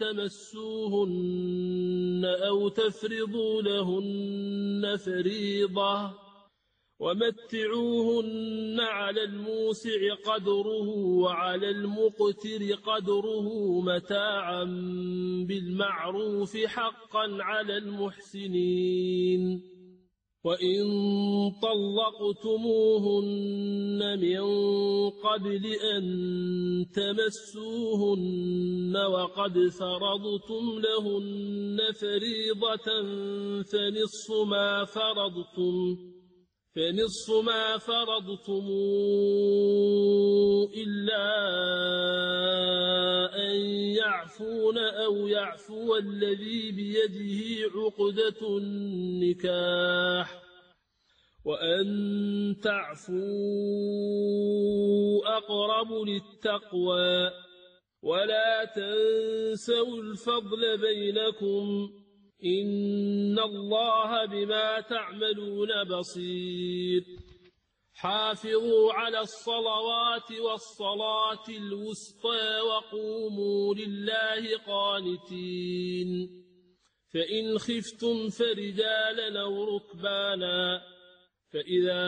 تمسوهن أو تفرضوا لهن فريضة ومتعوهن على الموسع قدره وعلى المقتر قدره متاعا بالمعروف حقا على المحسنين وإن طلقتموهن من قبل أن تمسوهن وقد فرضتم لهن فريضة فنصف ما فرضتم إلا أن يعفون أو يعفو الذي بيده عقدة النكاح وأن تعفوا أقرب للتقوى ولا تنسوا الفضل بينكم إن الله بما تعملون بصير حافظوا على الصلوات والصلاة الوسطى وقوموا لله قانتين فإن خفتم فرجالا أو ركبانا فإذا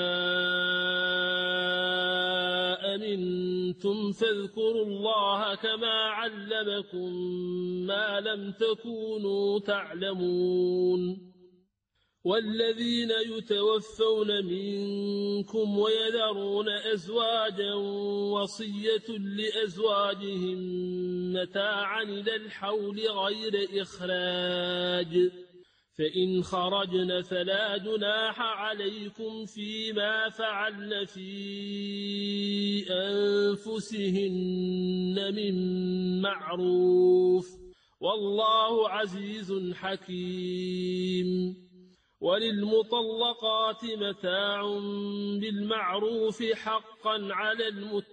أمنتم فاذكروا الله كما علمكم ما لم تكونوا تعلمون والذين يتوفون منكم ويذرون أزواجا وصية لأزواجهم متاعا إلى الحول غير إخراج فإن خرجن فلا جناح عليكم فيما فعلن في أنفسهن من معروف والله عزيز حكيم وللمطلقات متاع بالمعروف حقا على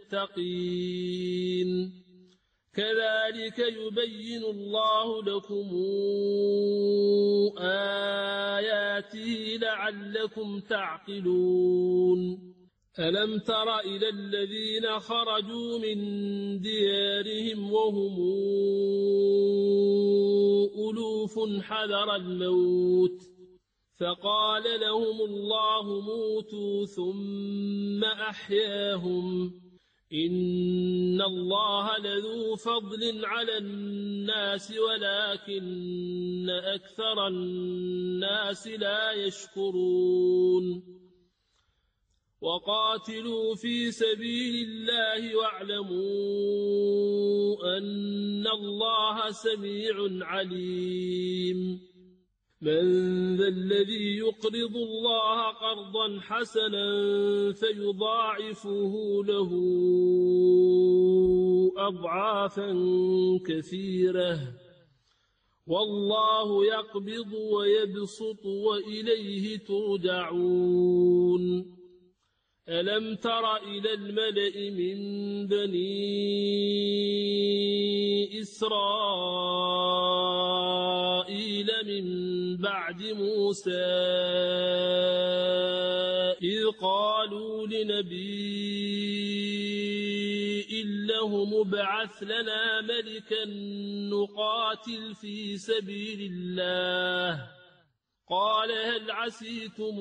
المتقين كذلك يبين الله لكم آياته لعلكم تعقلون ألم تر إلى الذين خرجوا من ديارهم وهم ألوف حذر الموت فقال لهم الله موتوا ثم أحياهم إن الله لذو فضل على الناس ولكن أكثر الناس لا يشكرون وقاتلوا في سبيل الله واعلموا أن الله سميع عليم من ذا الذي يقرض الله قرضا حسنا فيضاعفه له أضعافا كثيرة والله يقبض ويبسط وإليه ترجعون ألم تر إلى الملأ من بني إسرائيل قليل من بعد موسى إذ قالوا لنبي له مبعث لنا ملكا نقاتل في سبيل الله قال هل عسيتم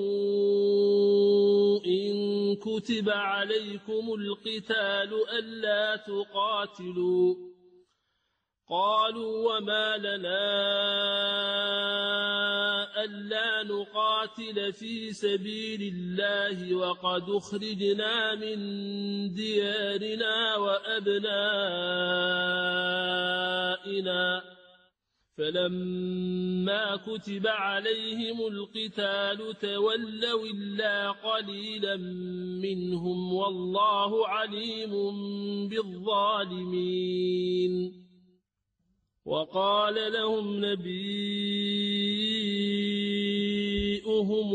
إن كتب عليكم القتال ألا تقاتلوا قالوا وما لنا ألا نقاتل في سبيل الله وقد أخرجنا من ديارنا وأبنائنا فلما كتب عليهم القتال تولوا إلا قليلا منهم والله عليم بالظالمين وقال لهم نبيئهم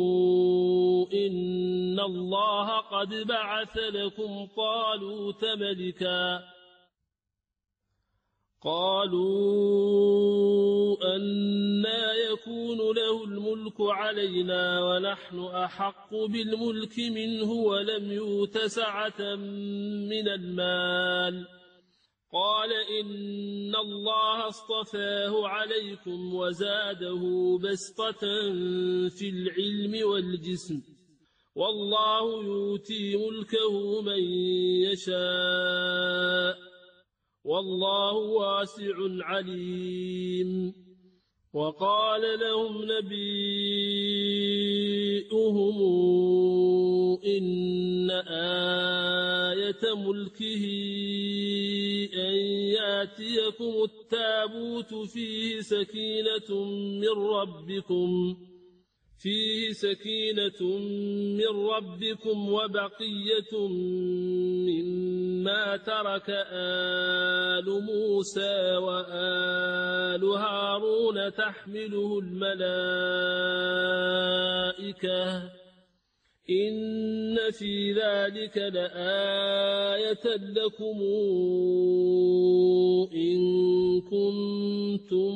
إن الله قد بعث لكم طالوت ملكا قالوا أنى يكون له الملك علينا ونحن أحق بالملك منه ولم يؤت سعة من المال قال إن الله اصطفاه عليكم وزاده بسطة في العلم والجسم والله يؤتي ملكه من يشاء والله واسع عليم وقال لهم نبيئهم إن آية ملكه أن يأتيكم التابوت فيه سكينة من ربكم وبقية مما ترك آل موسى وآل هارون تحمله الملائكة إن في ذلك لآية لكم إن كنتم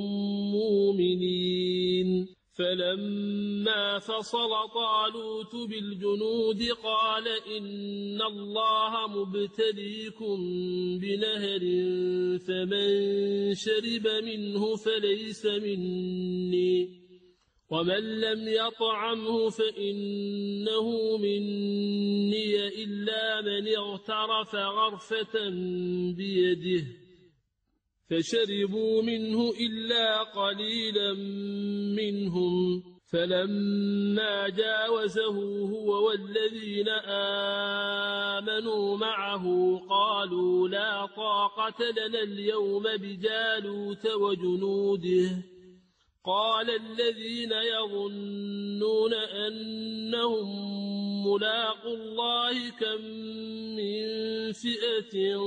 مؤمنين فلما فصل طالوت بالجنود قال إن الله مبتليكم بنهر فمن شرب منه فليس مني ومن لم يطعمه فإنه مني إلا من اغترف غرفة بيده فشربوا منه إلا قليلا منهم فلما جاوزه هو والذين آمنوا معه قالوا لا طاقة لنا اليوم بجالوت وجنوده قال الذين يظنون أنهم ملاقوا الله كم من فئة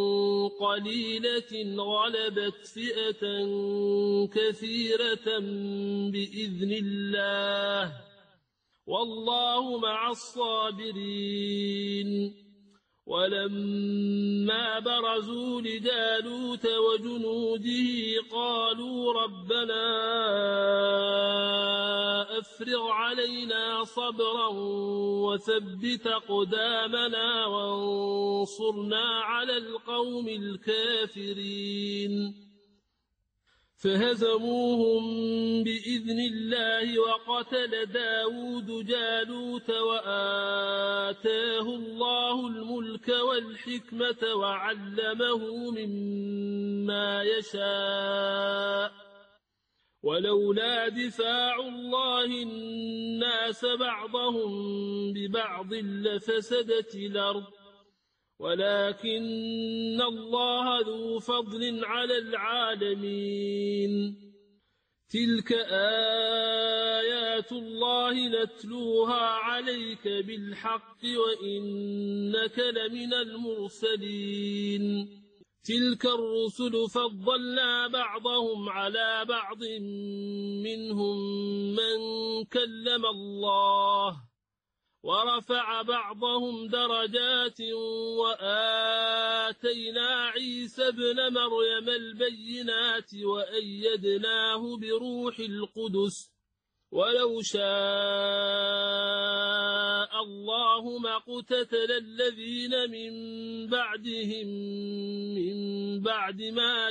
قليلة غلبت فئة كثيرة بإذن الله والله مع الصابرين ولما برزوا لجالوت وجنوده قالوا ربنا أفرغ علينا صبرا وثبت أقدامنا وانصرنا على القوم الكافرين فهزموهم بإذن الله وقتل داود جالوت وآتاه الله الملك والحكمة وعلمه مما يشاء ولولا دفاع الله الناس بعضهم ببعض لفسدت الأرض ولكن الله ذو فضل على العالمين تلك آيات الله نتلوها عليك بالحق وإنك لمن المرسلين تلك الرسل فضلنا بعضهم على بعض منهم من كلم الله ورفع بعضهم درجات وآتينا عيسى ابن مريم البينات وأيدناه بروح القدس ولو شاء الله ما اقتتل الذين من بعدهم من بعد ما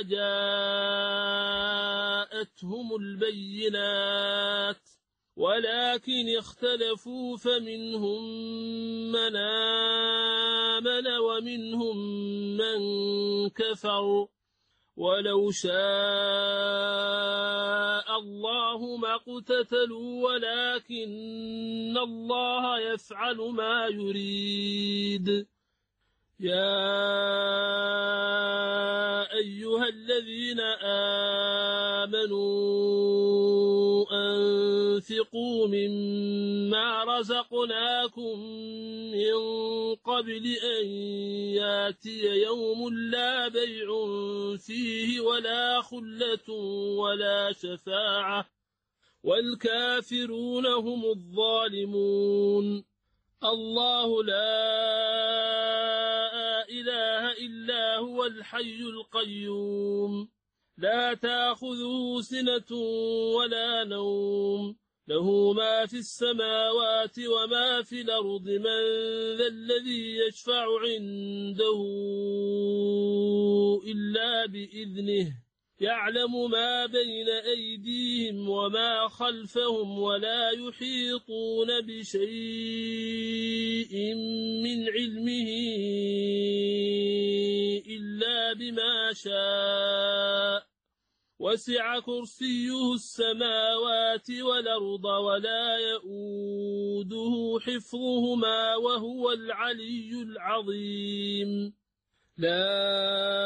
جاءتهم البينات ولكن اختلفوا فمنهم من آمن ومنهم من كفر ولو شاء الله ما اقتتلوا ولكن الله يفعل ما يريد يا أيها الذين آمنوا أنفقوا مما رزقناكم من قبل أن ياتي يوم لا بيع فيه ولا خلة ولا شفاعة والكافرون هم الظالمون الله لا إله إلا هو الحي القيوم لا تأخذه سنة ولا نوم له ما في السماوات وما في الأرض من ذا الذي يشفع عنده إلا بإذنه يعلم ما بين أيديهم وما خلفهم ولا يحيطون بشيء من علمه إلا بما شاء وسع كرسيه السماوات والأرض ولا يؤوده حفظهما وهو العلي العظيم لا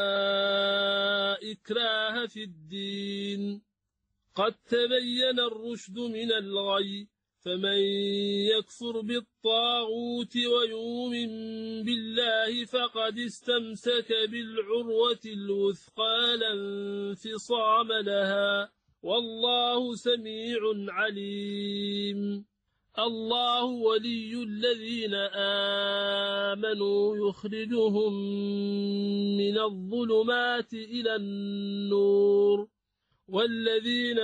إكراه في الدين قد تبين الرشد من الغي فمن يكفر بالطاغوت ويؤمن بالله فقد استمسك بالعروة الوثقى لا انفصام لها والله سميع عليم الله ولي الذين آمنوا يخرجهم من الظلمات إلى النور والذين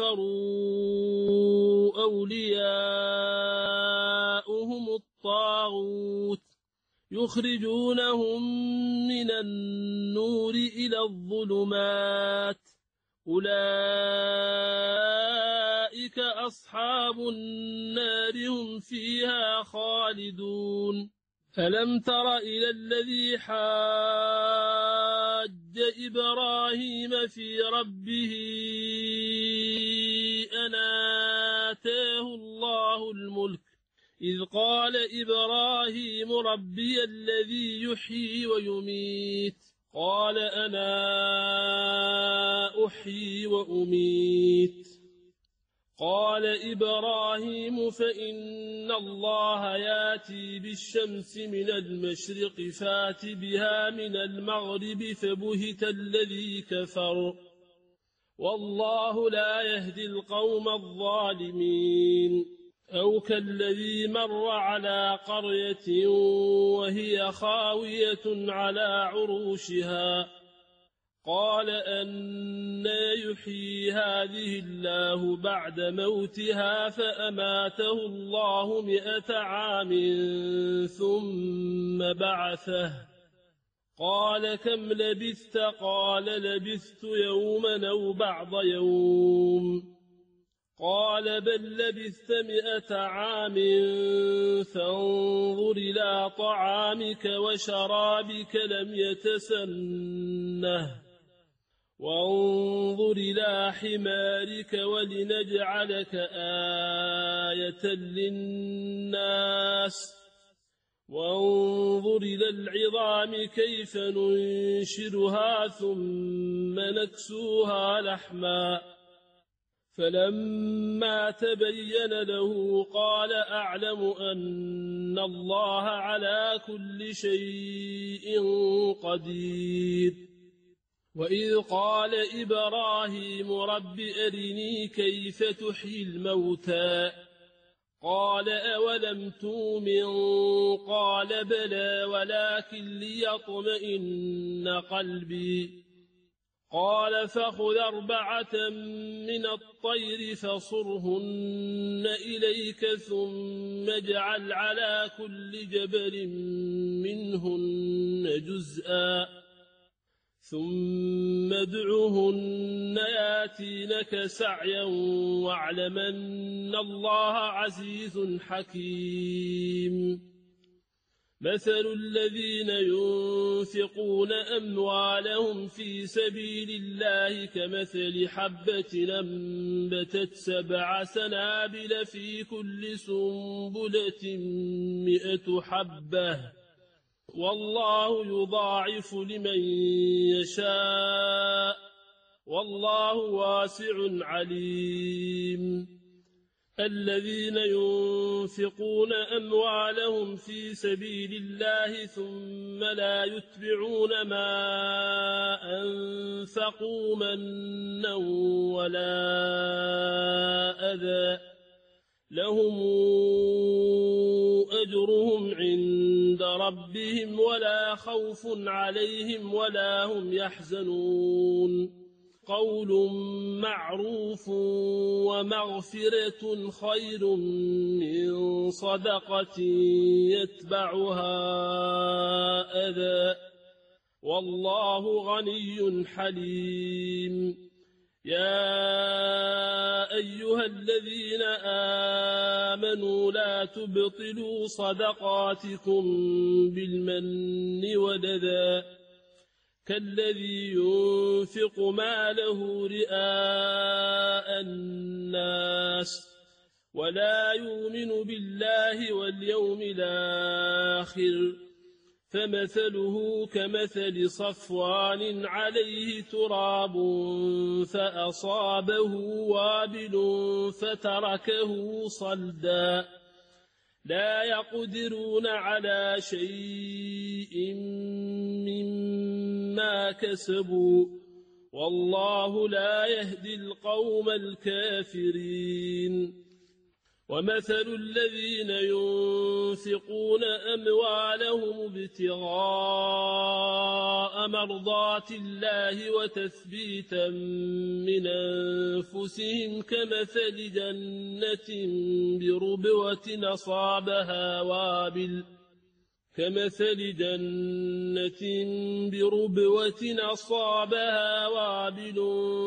كفروا أولياؤهم الطاغوت يخرجونهم من النور إلى الظلمات أولئك أصحاب النار هم فيها خالدون ألم تر إلى الذي حاج إبراهيم في ربه أن آتاه الله الملك إذ قال إبراهيم ربي الذي يحيي ويميت قال أنا أحيي وأميت قال إبراهيم فإن الله ياتي بالشمس من المشرق فات بها من المغرب فبهت الذي كفر والله لا يهدي القوم الظالمين أو كالذي مر على قرية وهي خاوية على عروشها قال أنى يحيي هذه الله بعد موتها فأماته الله 100 عام ثم بعثه قال كم لبثت قال لبثت يوما أو بعض يوم قال بل لبثت 100 عام فانظر إلى طعامك وشرابك لم يتسنه وانظر إلى حمارك ولنجعلك آية للناس وانظر إلى العظام كيف ننشرها ثم نكسوها لحما فلما تبين له قال أعلم أن الله على كل شيء قدير وإذ قال إبراهيم رب أرني كيف تحيي الموتى قال أولم تؤمن قال بلى ولكن ليطمئن قلبي قال فخذ 4 من الطير فصرهن إليك ثم اجعل على كل جبل منهن جزءا ثم ادعهن ياتينك سعيا واعلم أن الله عزيز حكيم مثل الذين ينفقون أموالهم في سبيل الله كمثل حبة أنبتت 7 سنابل في كل سنبلة 100 حبة والله يضاعف لمن يشاء والله واسع عليم الذين ينفقون أموالهم في سبيل الله ثم لا يتبعون ما أنفقوا منا ولا أذى لهم أجرهم عند ربهم ولا خوف عليهم ولا هم يحزنون قول معروف ومغفرة خير من صدقة يتبعها أذى والله غني حليم يا أيها الذين آمنوا لا تبطلوا صدقاتكم بالمن والأذى كالذي ينفق ماله رئاء الناس ولا يؤمن بالله واليوم الآخر فمثله كمثل صفوان عليه تراب فأصابه وابل فتركه صلدا لا يقدرون على شيء مما كسبوا والله لا يهدي القوم الكافرين ومثل الذين ينفقون أموالهم ابتغاء مرضات الله وتثبيتا من أنفسهم كمثل جنة بربوة أصابها وابل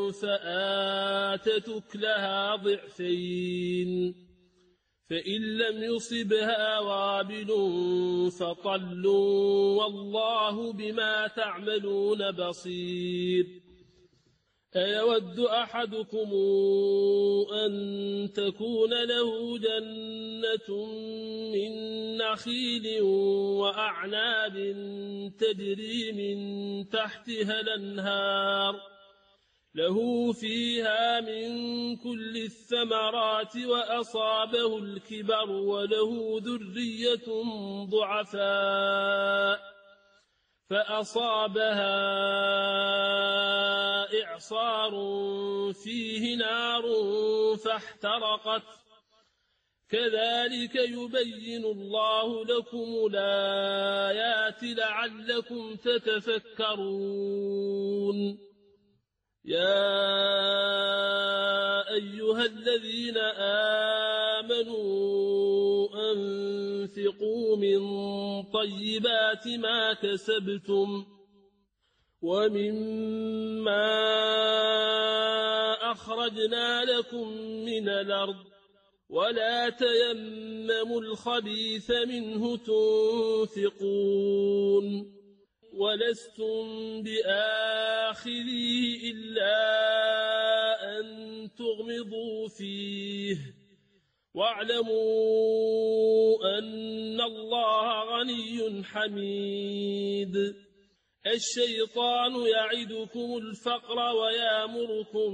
فآتت أكلها ضعفين فإن لم يصبها وابل فطل والله بما تعملون بصير أيود أحدكم أن تكون له جنة من نخيل وأعناب تجري من تحتها الأنهار له فيها من كل الثمرات وأصابه الكبر وله ذرية ضعفاء فأصابها إعصار فيه نار فاحترقت كذلك يبين الله لكم الآيات لعلكم تتفكرون يا أيها الذين آمنوا أنفقوا من طيبات ما كسبتم ومما أخرجنا لكم من الأرض ولا تيمموا الخبيث منه تنفقون ولستم بآخذيه إلا أن تغمضوا فيه واعلموا أن الله غني حميد الشيطان يعدكم الفقر ويأمركم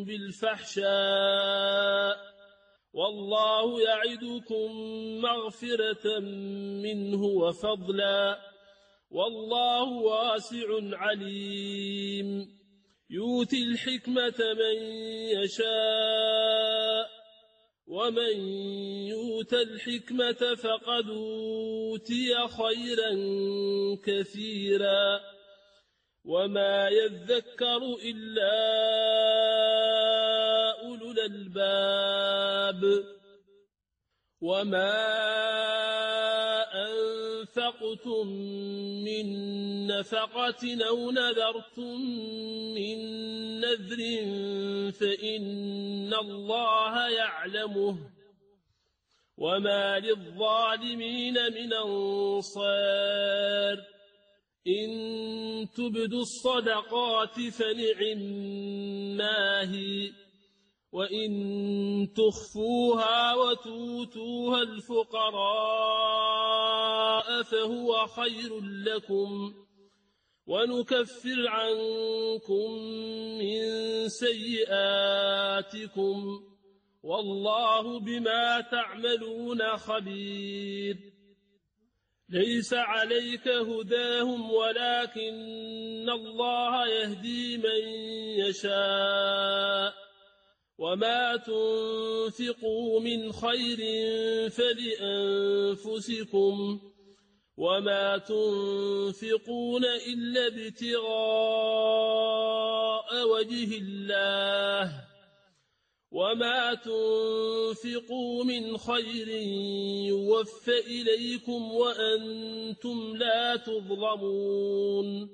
بالفحشاء والله يعدكم مغفرة منه وفضلا والله واسع عليم يؤتي الحكمة من يشاء ومن يؤت يؤت الحكمة فقد أوتي خيرا كثيرا وما يذكر إلا أولو الألباب وما أنفقتم من نفقة أو نذرتم من نذر فإن الله يعلمه وما للظالمين من أنصار إن تبدوا الصدقات فنعما هي وإن تخفوها وتؤتوها الفقراء فهو خير لكم ونكفر عنكم من سيئاتكم والله بما تعملون خبير ليس عليك هداهم ولكن الله يهدي من يشاء وما تنفقوا من خير فلأنفسكم وما تنفقون إلا ابتغاء وجه الله وما تنفقوا من خير يوفى إليكم وأنتم لا تظلمون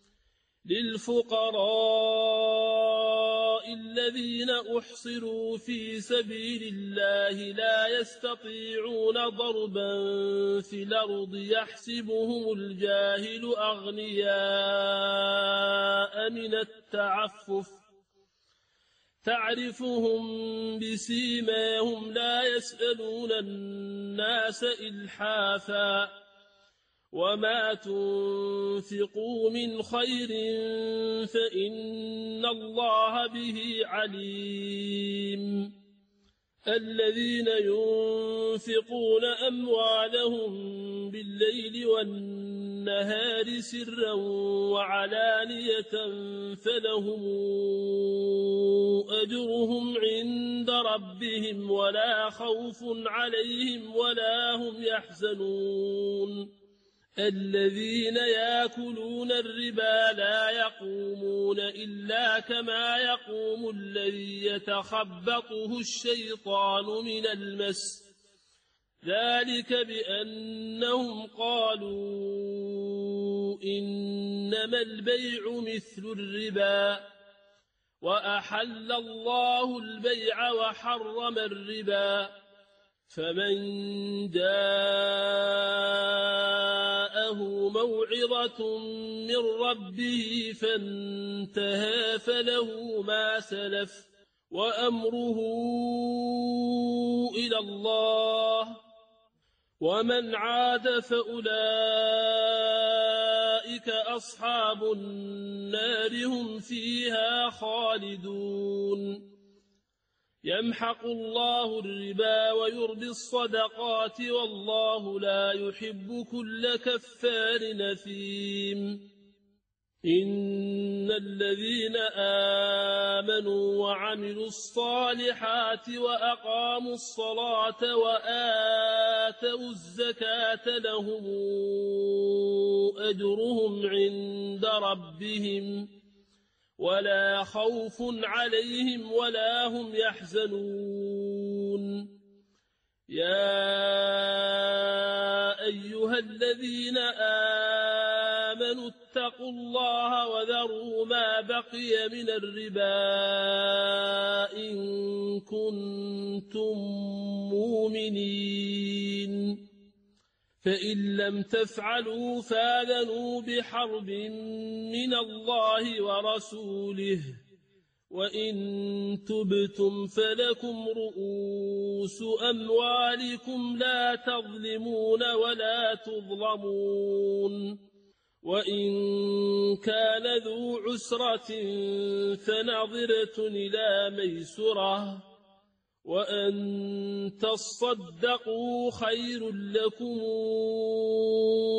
للفقراء الذين أحصروا في سبيل الله لا يستطيعون ضربا في الأرض يحسبهم الجاهل أغنياء من التعفف تعرفهم بسيماهم لا يسألون الناس إلحافا وما تنفقوا من خير فإن الله به عليم الذين ينفقون أموالهم بالليل والنهار سرا وعلانية فلهم أجرهم عند ربهم ولا خوف عليهم ولا هم يحزنون الذين يأكلون الربا لا يقومون إلا كما يقوم الذي يتخبطه الشيطان من المس ذلك بأنهم قالوا إنما البيع مثل الربا وأحل الله البيع وحرم الربا فمن جاءه موعظة من ربه فانتهى فله ما سلف وأمره إلى الله ومن عاد فأولئك أصحاب النار هم فيها خالدون يمحق الله الربا ويربي الصدقات والله لا يحب كل كفار نثيم إن الذين آمنوا وعملوا الصالحات وأقاموا الصلاة وآتوا الزكاة لهم أجرهم عند ربهم ولا خوف عليهم ولا هم يحزنون يا أيها الذين آمنوا اتقوا الله وذروا ما بقي من الربا إن كنتم مؤمنين فإن لم تفعلوا فآذنوا بحرب من الله ورسوله وإن تبتم فلكم رؤوس أموالكم لا تظلمون ولا تظلمون وإن كان ذو عسرة فنظرة إلى ميسرة وأن تصدقوا خير لكم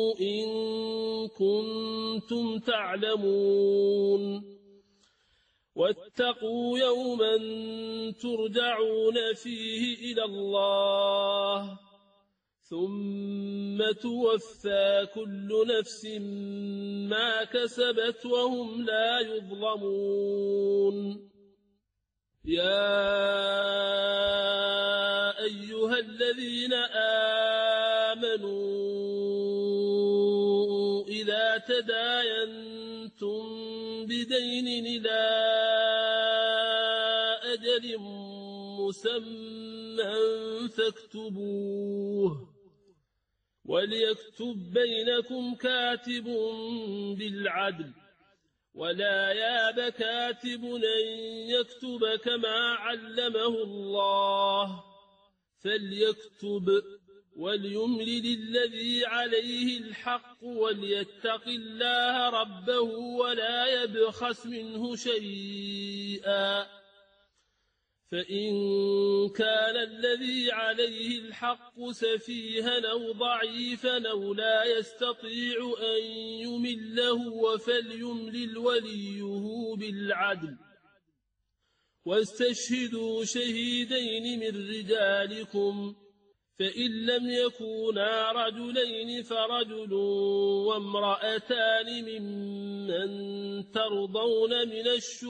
إن كنتم تعلمون واتقوا يوما ترجعون فيه إلى الله ثم توفى كل نفس ما كسبت وهم لا يظلمون يا أيها الذين آمنوا إذا تداينتم بدين إلى أجل مسمى فاكتبوه وليكتب بينكم كاتب بالعدل ولا ياب كاتب أن يكتب كما علمه الله فليكتب وليملل الذي عليه الحق وليتق الله ربه ولا يبخس منه شيئا فإن كان الذي عليه الحق سفيها أو ضعيفا أو لا يستطيع أن يمله فليملل وليه بالعدل واستشهدوا شهيدين من رجالكم فإن لم يكونا رجلين فرجل وامرأتان ممن ترضون من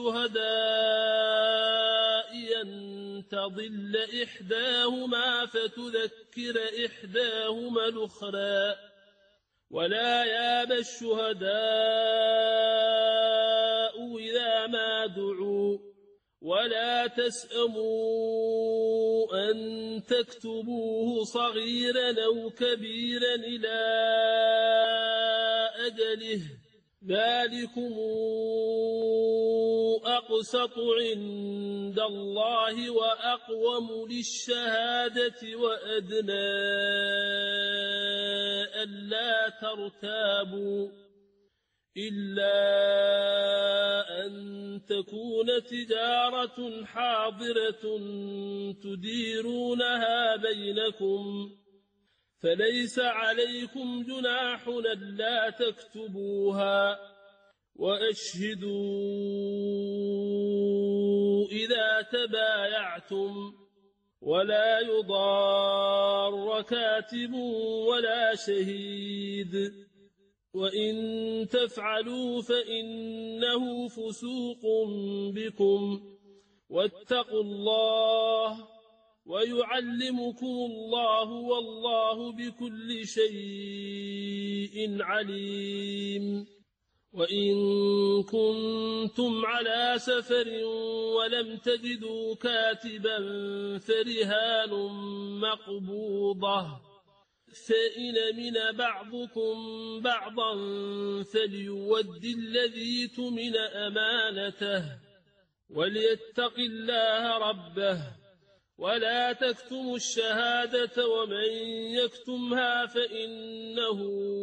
الشهداء أن تضل إحداهما فتذكر إحداهما الأخرى ولا ياب الشهداء إذا ما دعوا ولا تسأموا أن تكتبوه صغيرا أو كبيرا إلى أجله ذلكم أقسط عند الله وأقوم للشهادة وأدنى ألا ترتابوا إلا أن تكون تجارة حاضرة تديرونها بينكم فليس عليكم جناح ألا تكتبوها وأشهدوا إذا تبايعتم ولا يضار كاتب ولا شهيد وإن تفعلوا فإنه فسوق بكم واتقوا الله ويعلمكم الله والله بكل شيء عليم وإن كنتم على سفر ولم تجدوا كاتبا فرهان مقبوضة فإن من بعضكم بعضا فليود الذي تمن أمانته وليتق الله ربه ولا تكتموا الشهادة ومن يكتمها فإنه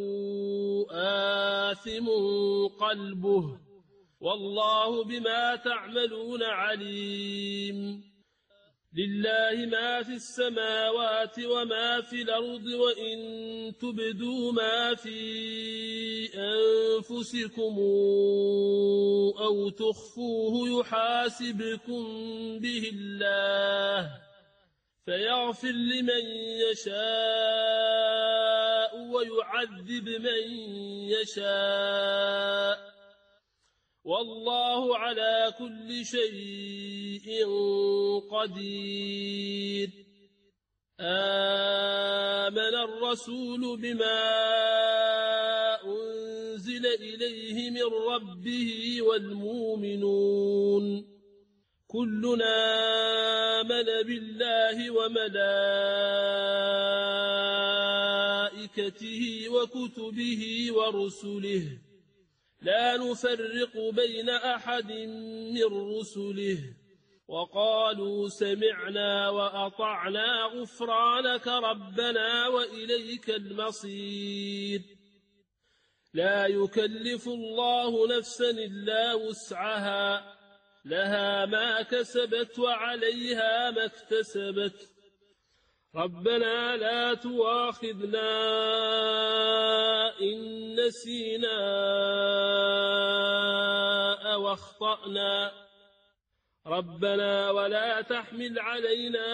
آثم قلبه والله بما تعملون عليم لله ما في السماوات وما في الأرض وإن تبدوا ما في أنفسكم أو تخفوه يحاسبكم به الله فيغفر لمن يشاء ويعذب من يشاء والله على كل شيء قدير آمن الرسول بما أنزل إليه من ربه والمؤمنون كلنا آمن بالله وملائكته وكتبه ورسله لا نفرق بين أحد من رسله وقالوا سمعنا وأطعنا غفرانك ربنا وإليك المصير لا يكلف الله نفسا إلا وسعها لها ما كسبت وعليها ما اكتسبت ربنا لا تؤاخذنا إن نسينا أو أخطأنا ربنا ولا تحمل علينا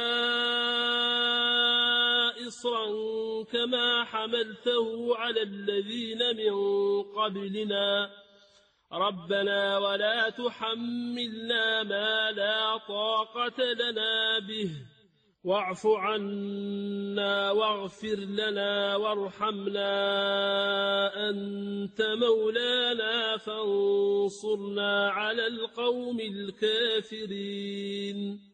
إصرا كما حملته على الذين من قبلنا ربنا ولا تحملنا ما لا طاقة لنا به واعف عنا واغفر لنا وارحمنا أنت مولانا فانصرنا على القوم الكافرين